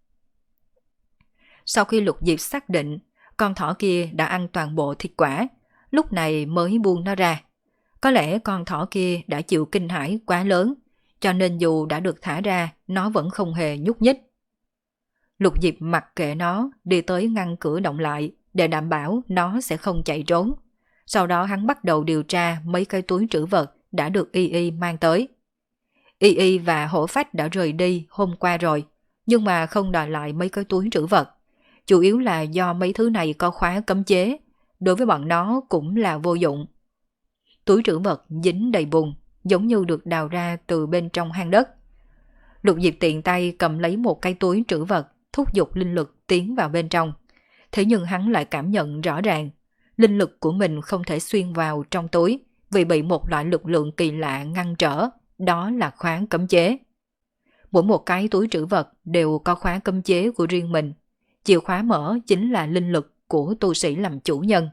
Sau khi Lục Diệp xác định con thỏ kia đã ăn toàn bộ thịt quả, lúc này mới buông nó ra. Có lẽ con thỏ kia đã chịu kinh hãi quá lớn, cho nên dù đã được thả ra, nó vẫn không hề nhúc nhích. Lục Diệp mặc kệ nó, đi tới ngăn cửa động lại để đảm bảo nó sẽ không chạy trốn. Sau đó hắn bắt đầu điều tra mấy cái túi trữ vật đã được Y Y mang tới. Y Y và Hổ Phách đã rời đi hôm qua rồi, nhưng mà không đòi lại mấy cái túi trữ vật. Chủ yếu là do mấy thứ này có khóa cấm chế, đối với bọn nó cũng là vô dụng. Túi trữ vật dính đầy bùn, giống như được đào ra từ bên trong hang đất. Lục Diệp tiện tay cầm lấy một cái túi trữ vật, thúc giục linh lực tiến vào bên trong. Thế nhưng hắn lại cảm nhận rõ ràng, linh lực của mình không thể xuyên vào trong túi vì bị một loại lực lượng kỳ lạ ngăn trở, đó là khóa cấm chế. Mỗi một cái túi trữ vật đều có khóa cấm chế của riêng mình. Chìa khóa mở chính là linh lực của tu sĩ làm chủ nhân.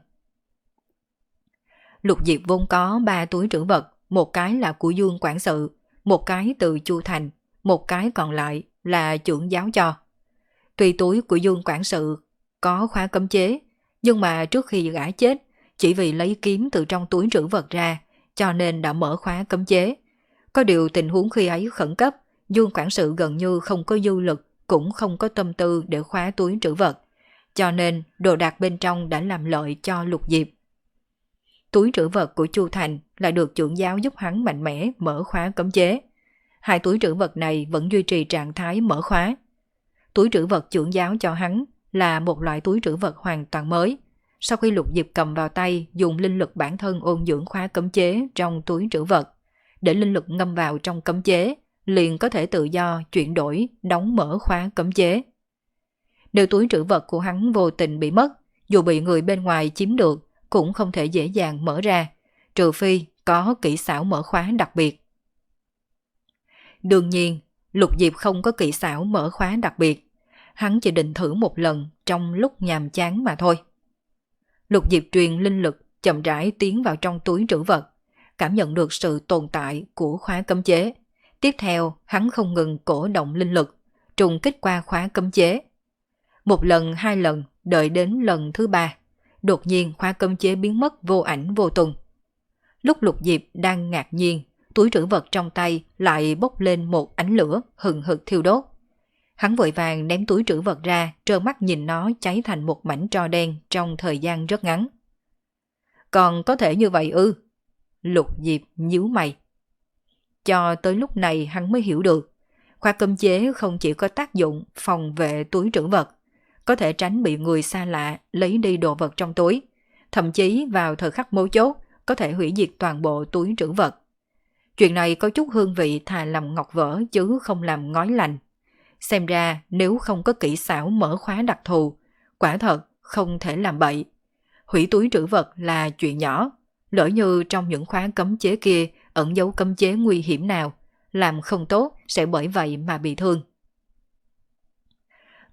Lục Diệp vốn có ba túi trữ vật, một cái là của Dương quản sự, một cái từ Chu Thành, một cái còn lại là trưởng giáo cho. Tuy túi của Dương quản sự có khóa cấm chế, nhưng mà trước khi gã chết, chỉ vì lấy kiếm từ trong túi trữ vật ra, cho nên đã mở khóa cấm chế. Có điều tình huống khi ấy khẩn cấp, Dương quản sự gần như không có dư lực, cũng không có tâm tư để khóa túi trữ vật, cho nên đồ đạc bên trong đã làm lợi cho Lục Diệp. Túi trữ vật của Chu Thành lại được trưởng giáo giúp hắn mạnh mẽ mở khóa cấm chế. Hai túi trữ vật này vẫn duy trì trạng thái mở khóa. Túi trữ vật trưởng giáo cho hắn là một loại túi trữ vật hoàn toàn mới. Sau khi Lục Diệp cầm vào tay, dùng linh lực bản thân ôn dưỡng khóa cấm chế trong túi trữ vật, để linh lực ngâm vào trong cấm chế, liền có thể tự do chuyển đổi, đóng mở khóa cấm chế. Nếu túi trữ vật của hắn vô tình bị mất, dù bị người bên ngoài chiếm được, cũng không thể dễ dàng mở ra, trừ phi có kỹ xảo mở khóa đặc biệt. Đương nhiên, Lục Diệp không có kỹ xảo mở khóa đặc biệt, hắn chỉ định thử một lần trong lúc nhàm chán mà thôi. Lục Diệp truyền linh lực chậm rãi tiến vào trong túi trữ vật, cảm nhận được sự tồn tại của khóa cấm chế. Tiếp theo, hắn không ngừng cổ động linh lực, trùng kích qua khóa cấm chế. Một lần, hai lần, đợi đến lần thứ ba, đột nhiên khóa cấm chế biến mất vô ảnh vô tung. Lúc Lục Diệp đang ngạc nhiên, túi trữ vật trong tay lại bốc lên một ánh lửa hừng hực thiêu đốt. Hắn vội vàng ném túi trữ vật ra, trơ mắt nhìn nó cháy thành một mảnh tro đen trong thời gian rất ngắn. Còn có thể như vậy ư? Lục Diệp nhíu mày. Cho tới lúc này hắn mới hiểu được, khóa cấm chế không chỉ có tác dụng phòng vệ túi trữ vật, có thể tránh bị người xa lạ lấy đi đồ vật trong túi, thậm chí vào thời khắc mấu chốt có thể hủy diệt toàn bộ túi trữ vật. Chuyện này có chút hương vị thà làm ngọc vỡ chứ không làm ngói lành. Xem ra nếu không có kỹ xảo mở khóa đặc thù, quả thật không thể làm bậy. Hủy túi trữ vật là chuyện nhỏ, lỡ như trong những khóa cấm chế kia ẩn dấu cấm chế nguy hiểm nào, làm không tốt sẽ bởi vậy mà bị thương.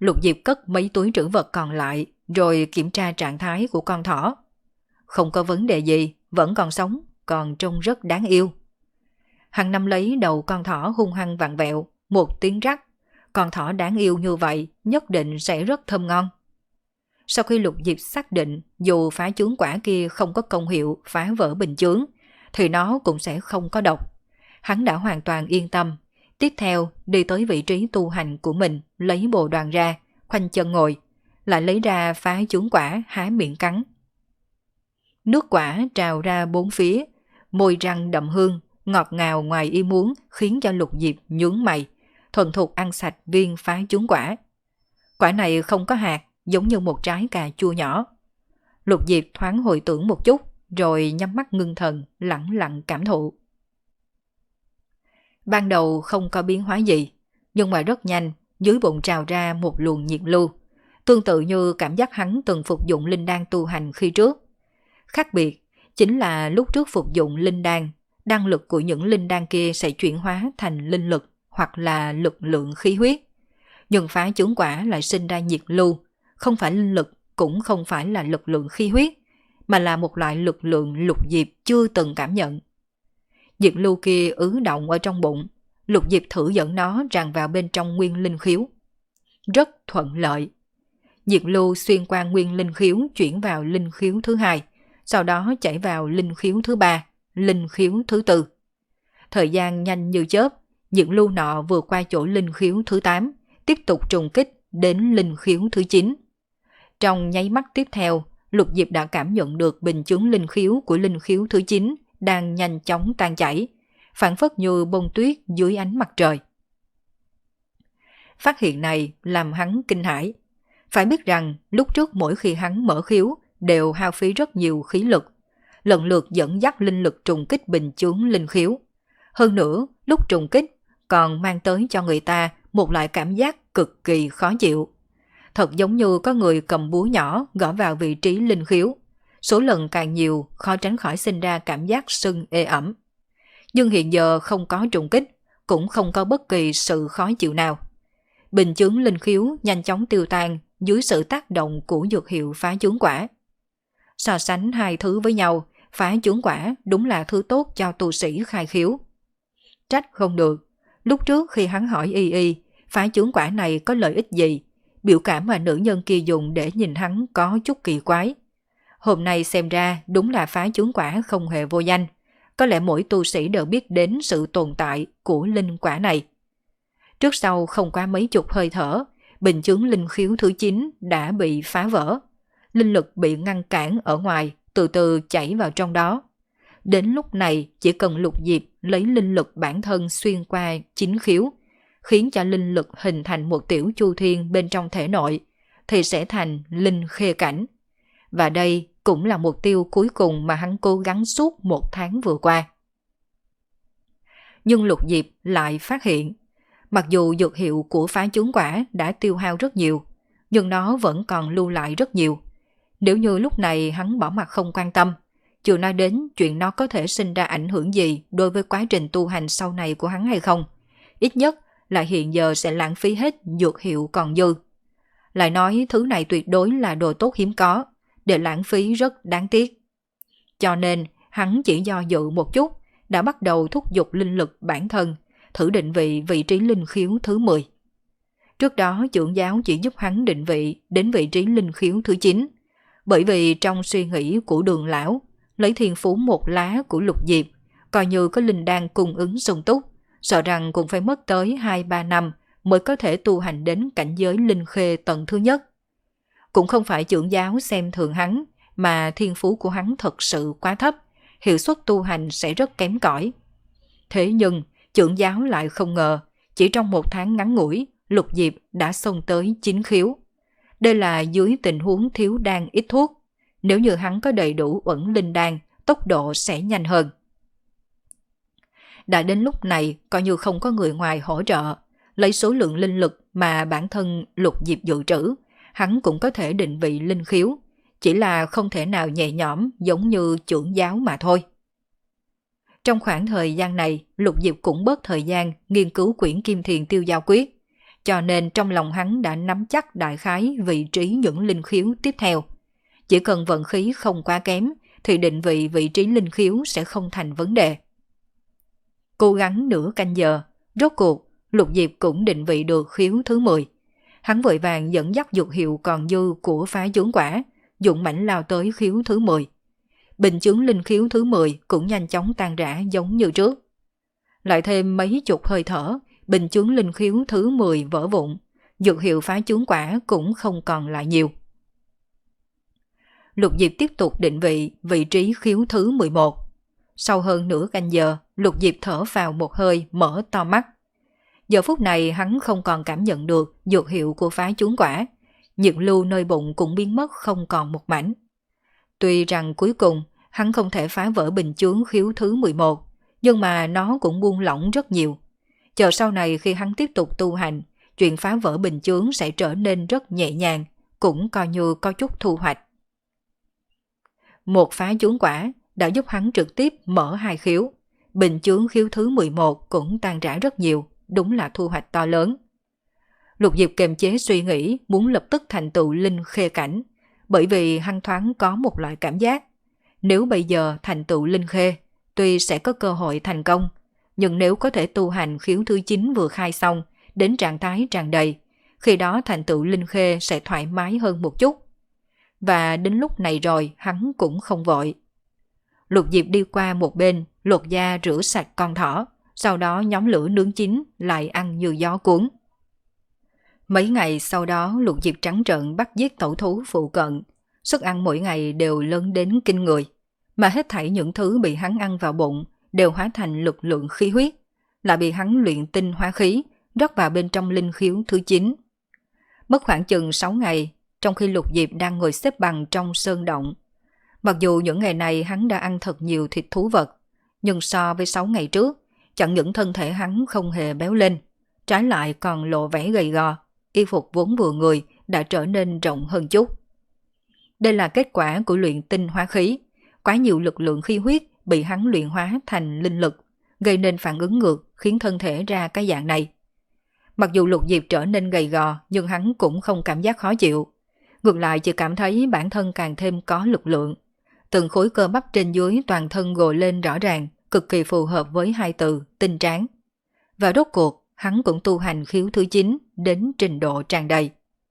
Lục Diệp cất mấy túi trữ vật còn lại rồi kiểm tra trạng thái của con thỏ. Không có vấn đề gì, vẫn còn sống, còn trông rất đáng yêu. Hắn nắm lấy đầu con thỏ hung hăng vặn vẹo, một tiếng rắc. Con thỏ đáng yêu như vậy nhất định sẽ rất thơm ngon. Sau khi Lục Diệp xác định dù phá chướng quả kia không có công hiệu phá vỡ bình chướng, thì nó cũng sẽ không có độc. Hắn đã hoàn toàn yên tâm. Tiếp theo đi tới vị trí tu hành của mình, lấy bồ đoàn ra, khoanh chân ngồi, lại lấy ra phá chướng quả há miệng cắn. Nước quả trào ra bốn phía, môi răng đậm hương, ngọt ngào ngoài ý muốn khiến cho Lục Diệp nhướng mày, thuần thục ăn sạch viên phá chướng quả. Quả này không có hạt, giống như một trái cà chua nhỏ. Lục Diệp thoáng hồi tưởng một chút, rồi nhắm mắt ngưng thần, lặng lặng cảm thụ. Ban đầu không có biến hóa gì, nhưng mà rất nhanh, dưới bụng trào ra một luồng nhiệt lưu, tương tự như cảm giác hắn từng phục dụng linh đan tu hành khi trước. Khác biệt chính là lúc trước phục dụng linh đan, đan lực của những linh đan kia sẽ chuyển hóa thành linh lực hoặc là lực lượng khí huyết. Nhưng phá chướng quả lại sinh ra nhiệt lưu, không phải linh lực cũng không phải là lực lượng khí huyết, mà là một loại lực lượng Lục Diệp chưa từng cảm nhận. Nhiệt lưu kia ứ động ở trong bụng, Lục Diệp thử dẫn nó tràn vào bên trong nguyên linh khiếu. Rất thuận lợi. Nhiệt lưu xuyên qua nguyên linh khiếu chuyển vào linh khiếu thứ hai, sau đó chảy vào linh khiếu thứ ba, linh khiếu thứ tư. Thời gian nhanh như chớp, nhiệt lưu nọ vừa qua chỗ linh khiếu thứ tám, tiếp tục trùng kích đến linh khiếu thứ chín. Trong nháy mắt tiếp theo, Lục Diệp đã cảm nhận được bình chứng linh khiếu của linh khiếu thứ chín đang nhanh chóng tan chảy, phản phất như bông tuyết dưới ánh mặt trời. Phát hiện này làm hắn kinh hãi. Phải biết rằng lúc trước mỗi khi hắn mở khiếu đều hao phí rất nhiều khí lực, lần lượt dẫn dắt linh lực trùng kích bình chướng linh khiếu. Hơn nữa, lúc trùng kích còn mang tới cho người ta một loại cảm giác cực kỳ khó chịu. Thật giống như có người cầm búa nhỏ gõ vào vị trí linh khiếu. Số lần càng nhiều, khó tránh khỏi sinh ra cảm giác sưng ê ẩm. Nhưng hiện giờ không có trùng kích, cũng không có bất kỳ sự khó chịu nào. Bình chướng linh khiếu nhanh chóng tiêu tan dưới sự tác động của dược hiệu phá chướng quả. So sánh hai thứ với nhau, phá chướng quả đúng là thứ tốt cho tu sĩ khai khiếu. Trách không được, lúc trước khi hắn hỏi y y, phá chướng quả này có lợi ích gì, biểu cảm mà nữ nhân kia dùng để nhìn hắn có chút kỳ quái. Hôm nay xem ra đúng là phá chướng quả không hề vô danh, có lẽ mỗi tu sĩ đều biết đến sự tồn tại của linh quả này. Trước sau không qua mấy chục hơi thở, bình chướng linh khiếu thứ chín đã bị phá vỡ. Linh lực bị ngăn cản ở ngoài, từ từ chảy vào trong đó. Đến lúc này chỉ cần Lục Diệp lấy linh lực bản thân xuyên qua chín khiếu, khiến cho linh lực hình thành một tiểu chu thiên bên trong thể nội, thì sẽ thành linh khê cảnh. Và đây cũng là mục tiêu cuối cùng mà hắn cố gắng suốt một tháng vừa qua. Nhưng Lục Diệp lại phát hiện, mặc dù dược hiệu của phá chướng quả đã tiêu hao rất nhiều, nhưng nó vẫn còn lưu lại rất nhiều. Nếu như lúc này hắn bỏ mặc không quan tâm, chưa nói đến chuyện nó có thể sinh ra ảnh hưởng gì đối với quá trình tu hành sau này của hắn hay không, ít nhất là hiện giờ sẽ lãng phí hết dược hiệu còn dư. Lại nói thứ này tuyệt đối là đồ tốt hiếm có, để lãng phí rất đáng tiếc. Cho nên hắn chỉ do dự một chút, đã bắt đầu thúc giục linh lực bản thân, thử định vị vị trí linh khiếu thứ mười. Trước đó trưởng giáo chỉ giúp hắn định vị đến vị trí linh khiếu thứ chín, bởi vì trong suy nghĩ của Đường lão, lấy thiên phú một lá của Lục Diệp, coi như có linh đan cung ứng sung túc, sợ rằng cũng phải mất tới hai ba năm mới có thể tu hành đến cảnh giới linh khê tầng thứ nhất. Cũng không phải trưởng giáo xem thường hắn, mà thiên phú của hắn thật sự quá thấp, hiệu suất tu hành sẽ rất kém cỏi. Thế nhưng, trưởng giáo lại không ngờ, chỉ trong một tháng ngắn ngủi, Lục Diệp đã xông tới chín khiếu. Đây là dưới tình huống thiếu đan ít thuốc. Nếu như hắn có đầy đủ uẩn linh đan, tốc độ sẽ nhanh hơn. Đã đến lúc này, coi như không có người ngoài hỗ trợ, lấy số lượng linh lực mà bản thân Lục Diệp dự trữ, hắn cũng có thể định vị linh khiếu, chỉ là không thể nào nhẹ nhõm giống như trưởng giáo mà thôi. Trong khoảng thời gian này, Lục Diệp cũng bớt thời gian nghiên cứu quyển Kim Thiền Tiêu Giao Quyết. cho nên trong lòng hắn đã nắm chắc đại khái vị trí những linh khiếu tiếp theo. Chỉ cần vận khí không quá kém thì định vị vị trí linh khiếu sẽ không thành vấn đề. Cố gắng nửa canh giờ, rốt cuộc Lục Diệp cũng định vị được khiếu thứ mười. Hắn vội vàng dẫn dắt dược hiệu còn dư của phá chướng quả, dũng mãnh lao tới khiếu thứ mười. Bình chướng linh khiếu thứ mười cũng nhanh chóng tan rã giống như trước. Lại thêm mấy chục hơi thở, bình chướng linh khiếu thứ mười vỡ vụn, dược hiệu phá chướng quả cũng không còn lại nhiều. Lục Diệp tiếp tục định vị vị trí khiếu thứ mười một. Sau hơn nửa canh giờ, Lục Diệp thở vào một hơi, mở to mắt. Giờ phút này hắn không còn cảm nhận được dược hiệu của phá chướng quả, nhiệt lưu nơi bụng cũng biến mất không còn một mảnh. Tuy rằng cuối cùng hắn không thể phá vỡ bình chướng khiếu thứ mười một, nhưng mà nó cũng buông lỏng rất nhiều. Chờ sau này khi hắn tiếp tục tu hành, chuyện phá vỡ bình chướng sẽ trở nên rất nhẹ nhàng, cũng coi như có chút thu hoạch. Một phá chướng quả đã giúp hắn trực tiếp mở hai khiếu, bình chướng khiếu thứ mười một cũng tan rã rất nhiều, đúng là thu hoạch to lớn. Lục Diệp kiềm chế suy nghĩ muốn lập tức thành tựu linh khê cảnh, bởi vì hắn thoáng có một loại cảm giác. Nếu bây giờ thành tựu linh khê, tuy sẽ có cơ hội thành công, nhưng nếu có thể tu hành khiếu thứ chín vừa khai xong, đến trạng thái tràn đầy, khi đó thành tựu linh khê sẽ thoải mái hơn một chút. Và đến lúc này rồi hắn cũng không vội. Lục Diệp đi qua một bên, lột da rửa sạch con thỏ, sau đó nhóm lửa nướng chín lại ăn như gió cuốn. Mấy ngày sau đó Lục Diệp trắng trợn bắt giết tẩu thú phụ cận, sức ăn mỗi ngày đều lớn đến kinh người, mà hết thảy những thứ bị hắn ăn vào bụng đều hóa thành lực lượng khí huyết, lại bị hắn luyện tinh hóa khí, rót vào bên trong linh khiếu thứ chín. Mất khoảng chừng sáu ngày, trong khi Lục Diệp đang ngồi xếp bằng trong sơn động. Mặc dù những ngày này hắn đã ăn thật nhiều thịt thú vật, nhưng so với sáu ngày trước, chẳng những thân thể hắn không hề béo lên, trái lại còn lộ vẻ gầy gò, y phục vốn vừa người đã trở nên rộng hơn chút. Đây là kết quả của luyện tinh hóa khí, quá nhiều lực lượng khí huyết bị hắn luyện hóa thành linh lực, gây nên phản ứng ngược khiến thân thể ra cái dạng này. Mặc dù Lục Diệp trở nên gầy gò nhưng hắn cũng không cảm giác khó chịu, ngược lại chỉ cảm thấy bản thân càng thêm có lực lượng. Từng khối cơ bắp trên dưới toàn thân gồ lên rõ ràng, cực kỳ phù hợp với hai từ tinh tráng. Và rốt cuộc, hắn cũng tu hành khiếu thứ chín đến trình độ tràn đầy.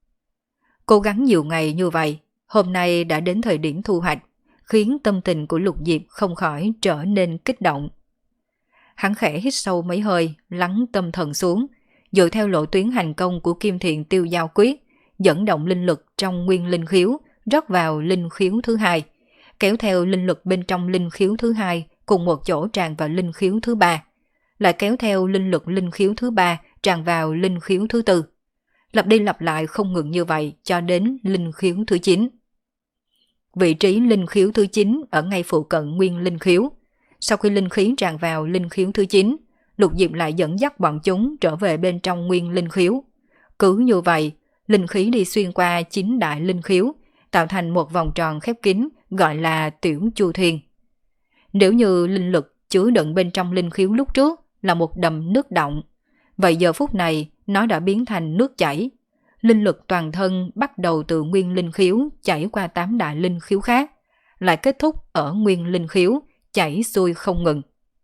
Cố gắng nhiều ngày như vậy, hôm nay đã đến thời điểm thu hoạch, khiến tâm tình của Lục Diệp không khỏi trở nên kích động. Hắn khẽ hít sâu mấy hơi, lắng tâm thần xuống, dựa theo lộ tuyến hành công của Kim Thiện Tiêu Giao Quyết, dẫn động linh lực trong nguyên linh khiếu, rót vào linh khiếu thứ hai, kéo theo linh lực bên trong linh khiếu thứ hai cùng một chỗ tràn vào linh khiếu thứ ba, lại kéo theo linh lực linh khiếu thứ ba tràn vào linh khiếu thứ tư. Lặp đi lặp lại không ngừng như vậy cho đến linh khiếu thứ chín. Vị trí linh khiếu thứ chín ở ngay phụ cận nguyên linh khiếu. Sau khi linh khí tràn vào linh khiếu thứ chín, Lục Diệp lại dẫn dắt bọn chúng trở về bên trong nguyên linh khiếu. Cứ như vậy, linh khí đi xuyên qua chín đại linh khiếu, tạo thành một vòng tròn khép kín gọi là Tiểu Chu Thiên. Nếu như linh lực chứa đựng bên trong linh khiếu lúc trước là một đầm nước động, vậy giờ phút này nó đã biến thành nước chảy. Linh lực toàn thân bắt đầu từ nguyên linh khiếu chảy qua tám đại linh khiếu khác, lại kết thúc ở nguyên linh khiếu, chảy xuôi không ngừng.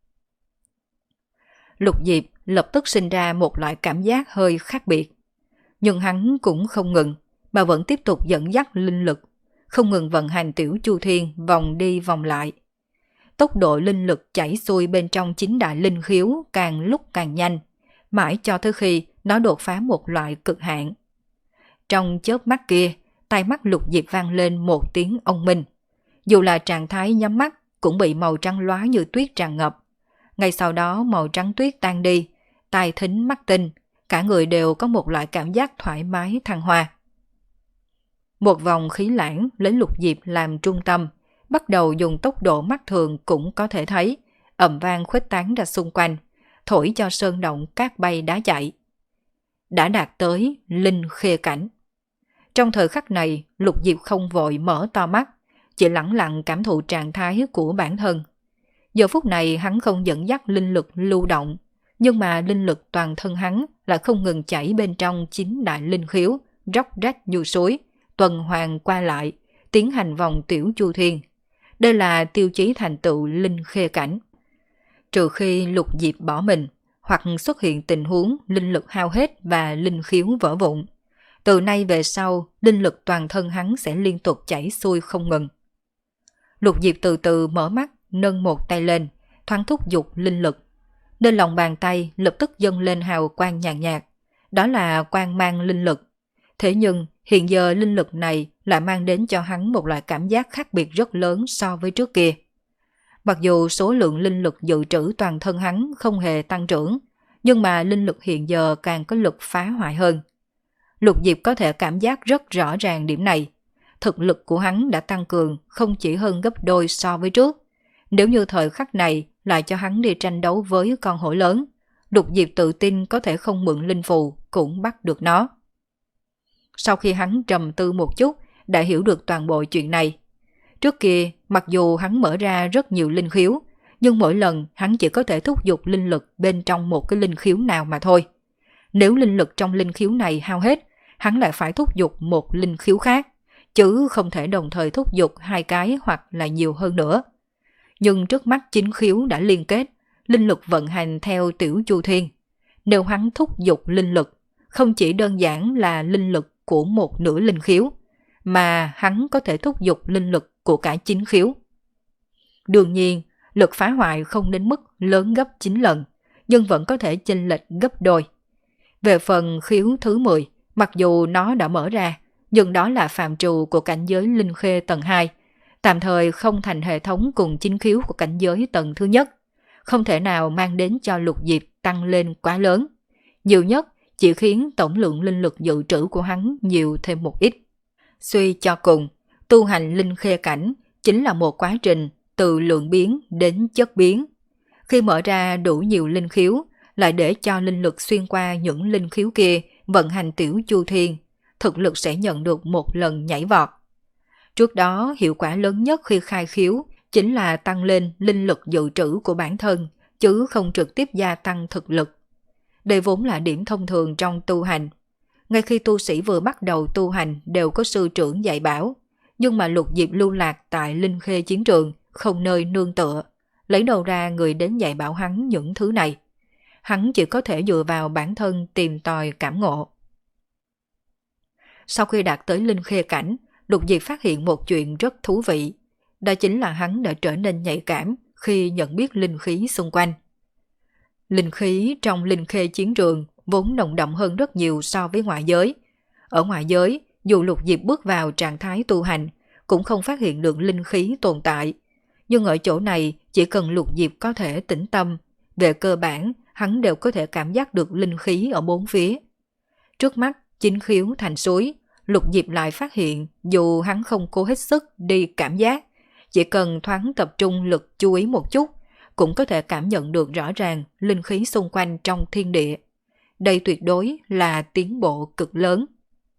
Lục Diệp lập tức sinh ra một loại cảm giác hơi khác biệt. Nhưng hắn cũng không ngừng, mà vẫn tiếp tục dẫn dắt linh lực, không ngừng vận hành Tiểu Chu Thiên vòng đi vòng lại. Tốc độ linh lực chảy xuôi bên trong chín đại linh khiếu càng lúc càng nhanh, mãi cho tới khi nó đột phá một loại cực hạn. Trong chớp mắt kia, tai mắt Lục Diệp vang lên một tiếng ông minh. Dù là trạng thái nhắm mắt cũng bị màu trắng lóa như tuyết tràn ngập. Ngay sau đó màu trắng tuyết tan đi, tai thính mắt tinh, cả người đều có một loại cảm giác thoải mái thăng hoa. Một vòng khí lãng lấy Lục Diệp làm trung tâm, bắt đầu dùng tốc độ mắt thường cũng có thể thấy, ầm vang khuếch tán ra xung quanh, thổi cho sơn động cát bay đá chạy. Đã đạt tới linh khê cảnh. Trong thời khắc này, Lục Diệp không vội mở to mắt, chỉ lẳng lặng cảm thụ trạng thái của bản thân. Giờ phút này hắn không dẫn dắt linh lực lưu động, Nhưng mà linh lực toàn thân hắn lại không ngừng chảy bên trong chín đại linh khiếu, róc rách như suối, tuần hoàn qua lại, tiến hành vòng tiểu chu thiên. Đây là tiêu chí thành tựu linh khê cảnh. Trừ khi Lục Diệp bỏ mình, hoặc xuất hiện tình huống linh lực hao hết và linh khiếu vỡ vụn. Từ nay về sau, linh lực toàn thân hắn sẽ liên tục chảy xuôi không ngừng. Lục Diệp từ từ mở mắt, nâng một tay lên, thoáng thúc giục linh lực. Nên lòng bàn tay lập tức dâng lên hào quang nhàn nhạt, nhạt. Đó là quang mang linh lực. Thế nhưng, hiện giờ linh lực này lại mang đến cho hắn một loại cảm giác khác biệt rất lớn so với trước kia. Mặc dù số lượng linh lực dự trữ toàn thân hắn không hề tăng trưởng, nhưng mà linh lực hiện giờ càng có lực phá hoại hơn. Lục Diệp có thể cảm giác rất rõ ràng điểm này. Thực lực của hắn đã tăng cường không chỉ hơn gấp đôi so với trước. Nếu như thời khắc này lại cho hắn đi tranh đấu với con hổ lớn, Lục Diệp tự tin có thể không mượn linh phù cũng bắt được nó. Sau khi hắn trầm tư một chút, đã hiểu được toàn bộ chuyện này. Trước kia, mặc dù hắn mở ra rất nhiều linh khiếu, nhưng mỗi lần hắn chỉ có thể thúc giục linh lực bên trong một cái linh khiếu nào mà thôi. Nếu linh lực trong linh khiếu này hao hết, hắn lại phải thúc giục một linh khiếu khác, chứ không thể đồng thời thúc giục hai cái hoặc là nhiều hơn nữa. Nhưng trước mắt chín khiếu đã liên kết, linh lực vận hành theo tiểu chu thiên. Nếu hắn thúc giục linh lực, không chỉ đơn giản là linh lực của một nửa linh khiếu, mà hắn có thể thúc giục linh lực của cả chín khiếu. Đương nhiên, lực phá hoại không đến mức lớn gấp chín lần, nhưng vẫn có thể chênh lệch gấp đôi. Về phần khiếu thứ mười, mặc dù nó đã mở ra, nhưng đó là phạm trù của cảnh giới linh khê tầng hai, tạm thời không thành hệ thống cùng chín khiếu của cảnh giới tầng thứ nhất, không thể nào mang đến cho Lục Diệp tăng lên quá lớn. Nhiều nhất chỉ khiến tổng lượng linh lực dự trữ của hắn nhiều thêm một ít. Suy cho cùng, tu hành linh khê cảnh chính là một quá trình từ lượng biến đến chất biến. Khi mở ra đủ nhiều linh khiếu, lại để cho linh lực xuyên qua những linh khiếu kia vận hành tiểu chu thiên, thực lực sẽ nhận được một lần nhảy vọt. Trước đó, hiệu quả lớn nhất khi khai khiếu chính là tăng lên linh lực dự trữ của bản thân, chứ không trực tiếp gia tăng thực lực. Đây vốn là điểm thông thường trong tu hành. Ngay khi tu sĩ vừa bắt đầu tu hành đều có sư trưởng dạy bảo, nhưng mà Lục Diệp lưu lạc tại linh khê chiến trường, không nơi nương tựa, lấy đầu ra người đến dạy bảo hắn những thứ này. Hắn chỉ có thể dựa vào bản thân tìm tòi cảm ngộ. Sau khi đạt tới linh khê cảnh, Lục Diệp phát hiện một chuyện rất thú vị. Đó chính là hắn đã trở nên nhạy cảm khi nhận biết linh khí xung quanh. Linh khí trong linh khê chiến trường vốn nồng đậm hơn rất nhiều so với ngoại giới. Ở ngoại giới, dù Lục Diệp bước vào trạng thái tu hành, cũng không phát hiện được linh khí tồn tại. Nhưng ở chỗ này, chỉ cần Lục Diệp có thể tĩnh tâm, về cơ bản, hắn đều có thể cảm giác được linh khí ở bốn phía. Trước mắt, chín khiếu thành suối, Lục Diệp lại phát hiện dù hắn không cố hết sức đi cảm giác, chỉ cần thoáng tập trung lực chú ý một chút, cũng có thể cảm nhận được rõ ràng linh khí xung quanh trong thiên địa. Đây tuyệt đối là tiến bộ cực lớn.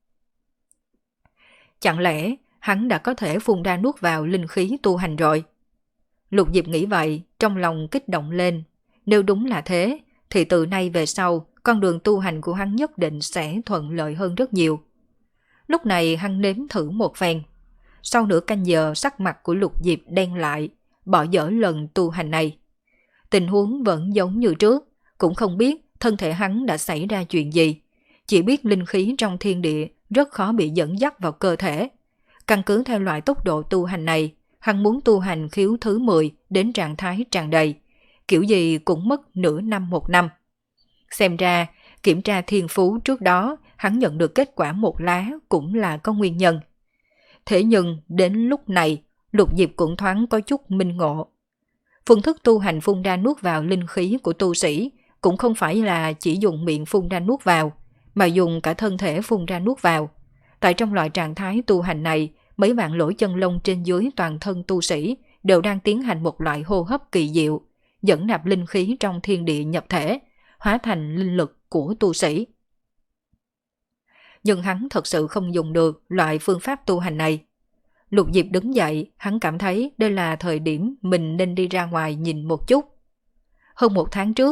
Chẳng lẽ hắn đã có thể phun ra nuốt vào linh khí tu hành rồi? Lục Diệp nghĩ vậy, trong lòng kích động lên. Nếu đúng là thế, thì từ nay về sau, con đường tu hành của hắn nhất định sẽ thuận lợi hơn rất nhiều. Lúc này hắn nếm thử một phen. Sau nửa canh giờ, sắc mặt của Lục Diệp đen lại, bỏ dở lần tu hành này. Tình huống vẫn giống như trước, cũng không biết thân thể hắn đã xảy ra chuyện gì. Chỉ biết linh khí trong thiên địa rất khó bị dẫn dắt vào cơ thể. Căn cứ theo loại tốc độ tu hành này, hắn muốn tu hành khiếu thứ mười đến trạng thái tràn đầy. Kiểu gì cũng mất nửa năm một năm. Xem ra, kiểm tra thiên phú trước đó, hắn nhận được kết quả một lá cũng là có nguyên nhân. Thế nhưng, đến lúc này, Lục Diệp cũng thoáng có chút minh ngộ. Phương thức tu hành phun ra nuốt vào linh khí của tu sĩ cũng không phải là chỉ dùng miệng phun ra nuốt vào, mà dùng cả thân thể phun ra nuốt vào. Tại trong loại trạng thái tu hành này, mấy vạn lỗ chân lông trên dưới toàn thân tu sĩ đều đang tiến hành một loại hô hấp kỳ diệu, dẫn nạp linh khí trong thiên địa nhập thể, hóa thành linh lực của tu sĩ. Nhưng hắn thật sự không dùng được loại phương pháp tu hành này. Lục Diệp đứng dậy, hắn cảm thấy đây là thời điểm mình nên đi ra ngoài nhìn một chút. Hơn một tháng trước,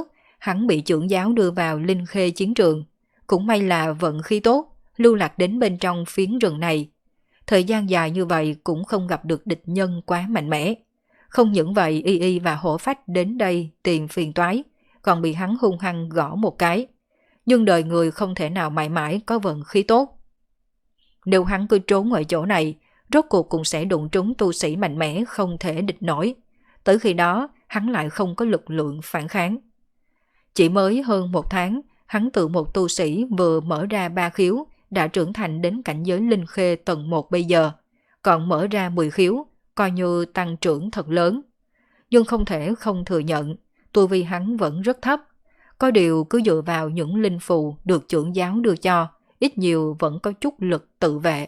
hắn bị chưởng giáo đưa vào Linh Khê chiến trường. Cũng may là vận khí tốt, lưu lạc đến bên trong phiến rừng này. Thời gian dài như vậy cũng không gặp được địch nhân quá mạnh mẽ. Không những vậy, Y Y và Hổ Phách đến đây tìm phiền toái, còn bị hắn hung hăng gõ một cái. Nhưng đời người không thể nào mãi mãi có vận khí tốt. Nếu hắn cứ trốn ở chỗ này, rốt cuộc cũng sẽ đụng trúng tu sĩ mạnh mẽ không thể địch nổi. Tới khi đó, hắn lại không có lực lượng phản kháng. Chỉ mới hơn một tháng, hắn từ một tu sĩ vừa mở ra ba khiếu, đã trưởng thành đến cảnh giới Linh Khê tầng một bây giờ, còn mở ra mười khiếu, coi như tăng trưởng thật lớn. Nhưng không thể không thừa nhận, tu vi hắn vẫn rất thấp. Có điều cứ dựa vào những linh phù được trưởng giáo đưa cho, ít nhiều vẫn có chút lực tự vệ.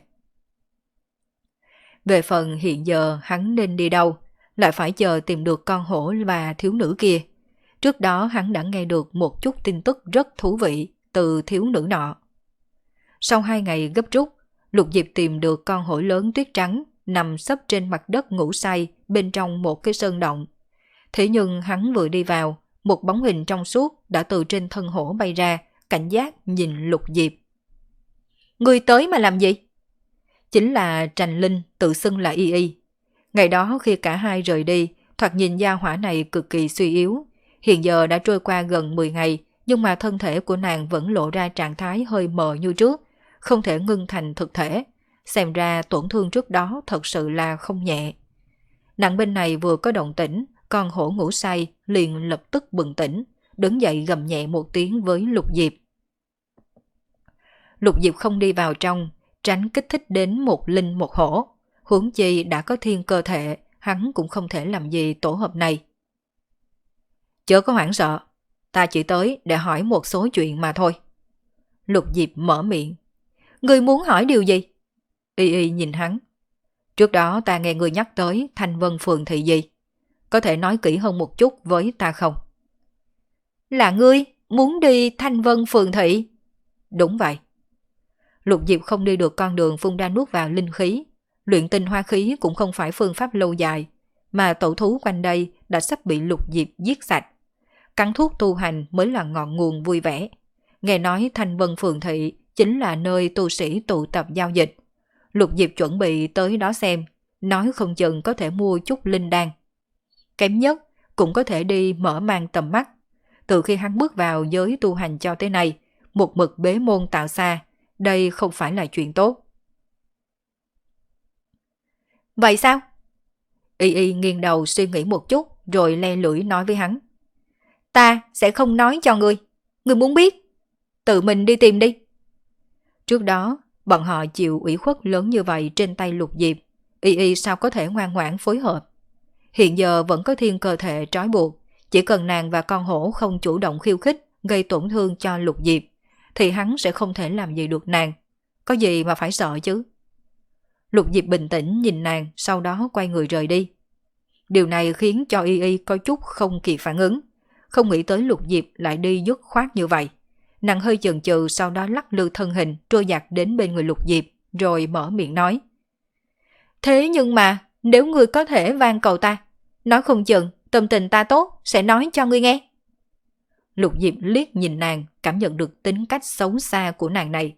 Về phần hiện giờ hắn nên đi đâu, lại phải chờ tìm được con hổ và thiếu nữ kia. Trước đó hắn đã nghe được một chút tin tức rất thú vị từ thiếu nữ nọ. Sau hai ngày gấp rút, Lục Diệp tìm được con hổ lớn tuyết trắng nằm sấp trên mặt đất ngủ say bên trong một cái sơn động. Thế nhưng hắn vừa đi vào, một bóng hình trong suốt đã từ trên thân hổ bay ra, cảnh giác nhìn Lục Diệp. Người tới mà làm gì? Chính là Trành Linh tự xưng là Y Y. Ngày đó khi cả hai rời đi, thoạt nhìn gia hỏa này cực kỳ suy yếu. Hiện giờ đã trôi qua gần mười ngày, nhưng mà thân thể của nàng vẫn lộ ra trạng thái hơi mờ như trước, không thể ngưng thành thực thể. Xem ra tổn thương trước đó thật sự là không nhẹ. Nàng bên này vừa có động tĩnh, con hổ ngủ say liền lập tức bừng tỉnh, đứng dậy gầm nhẹ một tiếng với Lục Diệp. Lục Diệp không đi vào trong, tránh kích thích đến một linh một hổ. Huống chi đã có thiên cơ thể, hắn cũng không thể làm gì tổ hợp này. Chớ có hoảng sợ, ta chỉ tới để hỏi một số chuyện mà thôi. Lục Diệp mở miệng. Ngươi muốn hỏi điều gì? Y Y nhìn hắn. Trước đó ta nghe ngươi nhắc tới Thanh Vân Phường Thị gì? Có thể nói kỹ hơn một chút với ta không? Là ngươi muốn đi Thanh Vân Phường Thị? Đúng vậy. Lục Diệp không đi được con đường phun ra nuốt vào linh khí. Luyện tinh hoa khí cũng không phải phương pháp lâu dài, mà tổ thú quanh đây đã sắp bị Lục Diệp giết sạch. Cắn thuốc tu hành mới là ngọn nguồn vui vẻ. Nghe nói Thanh Vân Phường Thị chính là nơi tu sĩ tụ tập giao dịch. Lục Diệp chuẩn bị tới đó xem, nói không chừng có thể mua chút linh đan. Kém nhất cũng có thể đi mở mang tầm mắt. Từ khi hắn bước vào giới tu hành cho tới nay, một mực bế môn tạo xa, đây không phải là chuyện tốt. Vậy sao? Y Y nghiêng đầu suy nghĩ một chút rồi le lưỡi nói với hắn. Ta sẽ không nói cho ngươi. Ngươi muốn biết, tự mình đi tìm đi. Trước đó, bọn họ chịu ủy khuất lớn như vậy trên tay Lục Diệp. Y Y sao có thể ngoan ngoãn phối hợp. Hiện giờ vẫn có thiên cơ thể trói buộc. Chỉ cần nàng và con hổ không chủ động khiêu khích, gây tổn thương cho Lục Diệp, thì hắn sẽ không thể làm gì được nàng. Có gì mà phải sợ chứ? Lục Diệp bình tĩnh nhìn nàng, sau đó quay người rời đi. Điều này khiến cho Y Y có chút không kịp phản ứng. Không nghĩ tới Lục Diệp lại đi dứt khoát như vậy. Nàng hơi chần chừ, sau đó lắc lư thân hình trôi dạt đến bên người Lục Diệp, rồi mở miệng nói. Thế nhưng mà, nếu ngươi có thể van cầu ta, nói không chừng tâm tình ta tốt sẽ nói cho ngươi nghe. Lục Diệp liếc nhìn nàng, cảm nhận được tính cách xấu xa của nàng này.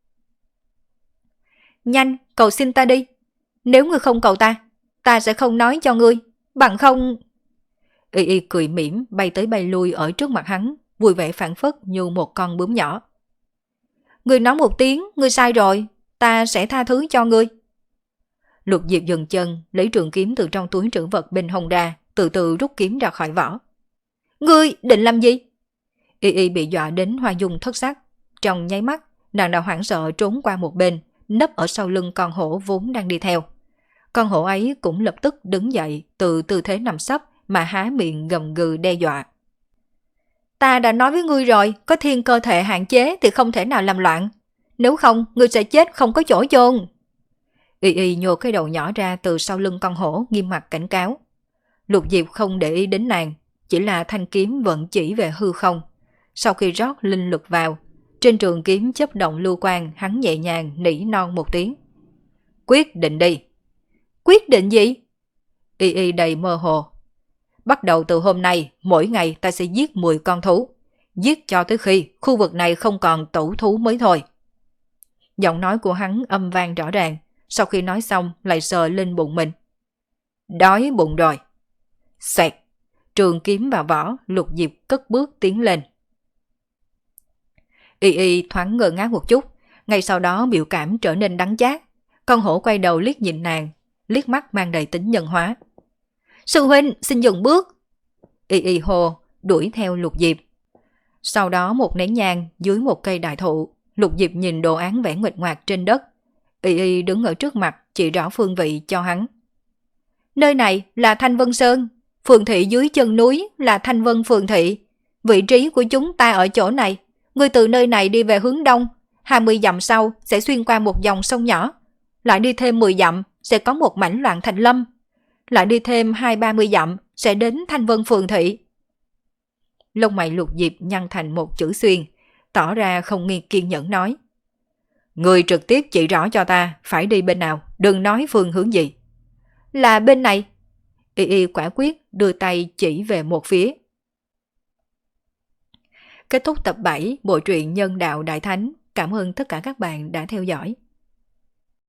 Nhanh, cầu xin ta đi. Nếu ngươi không cầu ta, ta sẽ không nói cho ngươi. Bằng không... Y Y cười mỉm bay tới bay lui ở trước mặt hắn, vui vẻ phảng phất như một con bướm nhỏ. Ngươi nói một tiếng, ngươi sai rồi, ta sẽ tha thứ cho ngươi. Lục Diệp dừng chân, lấy trường kiếm từ trong túi trữ vật bên hông ra, từ từ rút kiếm ra khỏi vỏ. Ngươi định làm gì? Y Y bị dọa đến hoa dung thất sắc. Trong nháy mắt, nàng đã hoảng sợ trốn qua một bên, nấp ở sau lưng con hổ vốn đang đi theo. Con hổ ấy cũng lập tức đứng dậy từ tư thế nằm sấp mà há miệng gầm gừ đe dọa. Ta đã nói với ngươi rồi, có thiên cơ thể hạn chế thì không thể nào làm loạn. Nếu không, ngươi sẽ chết không có chỗ chôn. Y Y nhô cái đầu nhỏ ra từ sau lưng con hổ, nghiêm mặt cảnh cáo. Lục Diệp không để ý đến nàng, chỉ là thanh kiếm vẫn chỉ về hư không. Sau khi rót linh lực vào, trên trường kiếm chớp động lưu quang, hắn nhẹ nhàng nỉ non một tiếng. Quyết định đi. Quyết định gì? Y Y đầy mơ hồ. Bắt đầu từ hôm nay, mỗi ngày ta sẽ giết mười con thú. giết cho tới khi khu vực này không còn tẩu thú mới thôi. Giọng nói của hắn âm vang rõ ràng, sau khi nói xong lại sờ lên bụng mình. Đói bụng rồi. Xoẹt, trường kiếm vào vỏ, Lục Diệp cất bước tiến lên. Y Y thoáng ngơ ngác một chút, ngay sau đó biểu cảm trở nên đắng chát. Con hổ quay đầu liếc nhìn nàng, liếc mắt mang đầy tính nhân hóa. Sư huynh, xin dừng bước. Y Y hô, đuổi theo Lục Diệp. Sau đó một nén nhang dưới một cây đại thụ, Lục Diệp nhìn đồ án vẽ nguệch ngoạc trên đất. Y Y đứng ở trước mặt chỉ rõ phương vị cho hắn. Nơi này là Thanh Vân Sơn, phường thị dưới chân núi là Thanh Vân phường thị. Vị trí của chúng ta ở chỗ này. Ngươi từ nơi này đi về hướng đông, hai mươi dặm sau sẽ xuyên qua một dòng sông nhỏ. Lại đi thêm mười dặm sẽ có một mảnh loạn thành lâm. Lại đi thêm hai ba mươi dặm sẽ đến Thanh Vân phường thị. Lông mày Lục Diệp nhăn thành một chữ xuyên, tỏ ra không nghi kiên nhẫn nói. Người trực tiếp chỉ rõ cho ta phải đi bên nào, đừng nói phương hướng gì. Là bên này. Y Y quả quyết đưa tay chỉ về một phía. Kết thúc tập bảy bộ truyện Nhân đạo Đại Thánh. Cảm ơn tất cả các bạn đã theo dõi.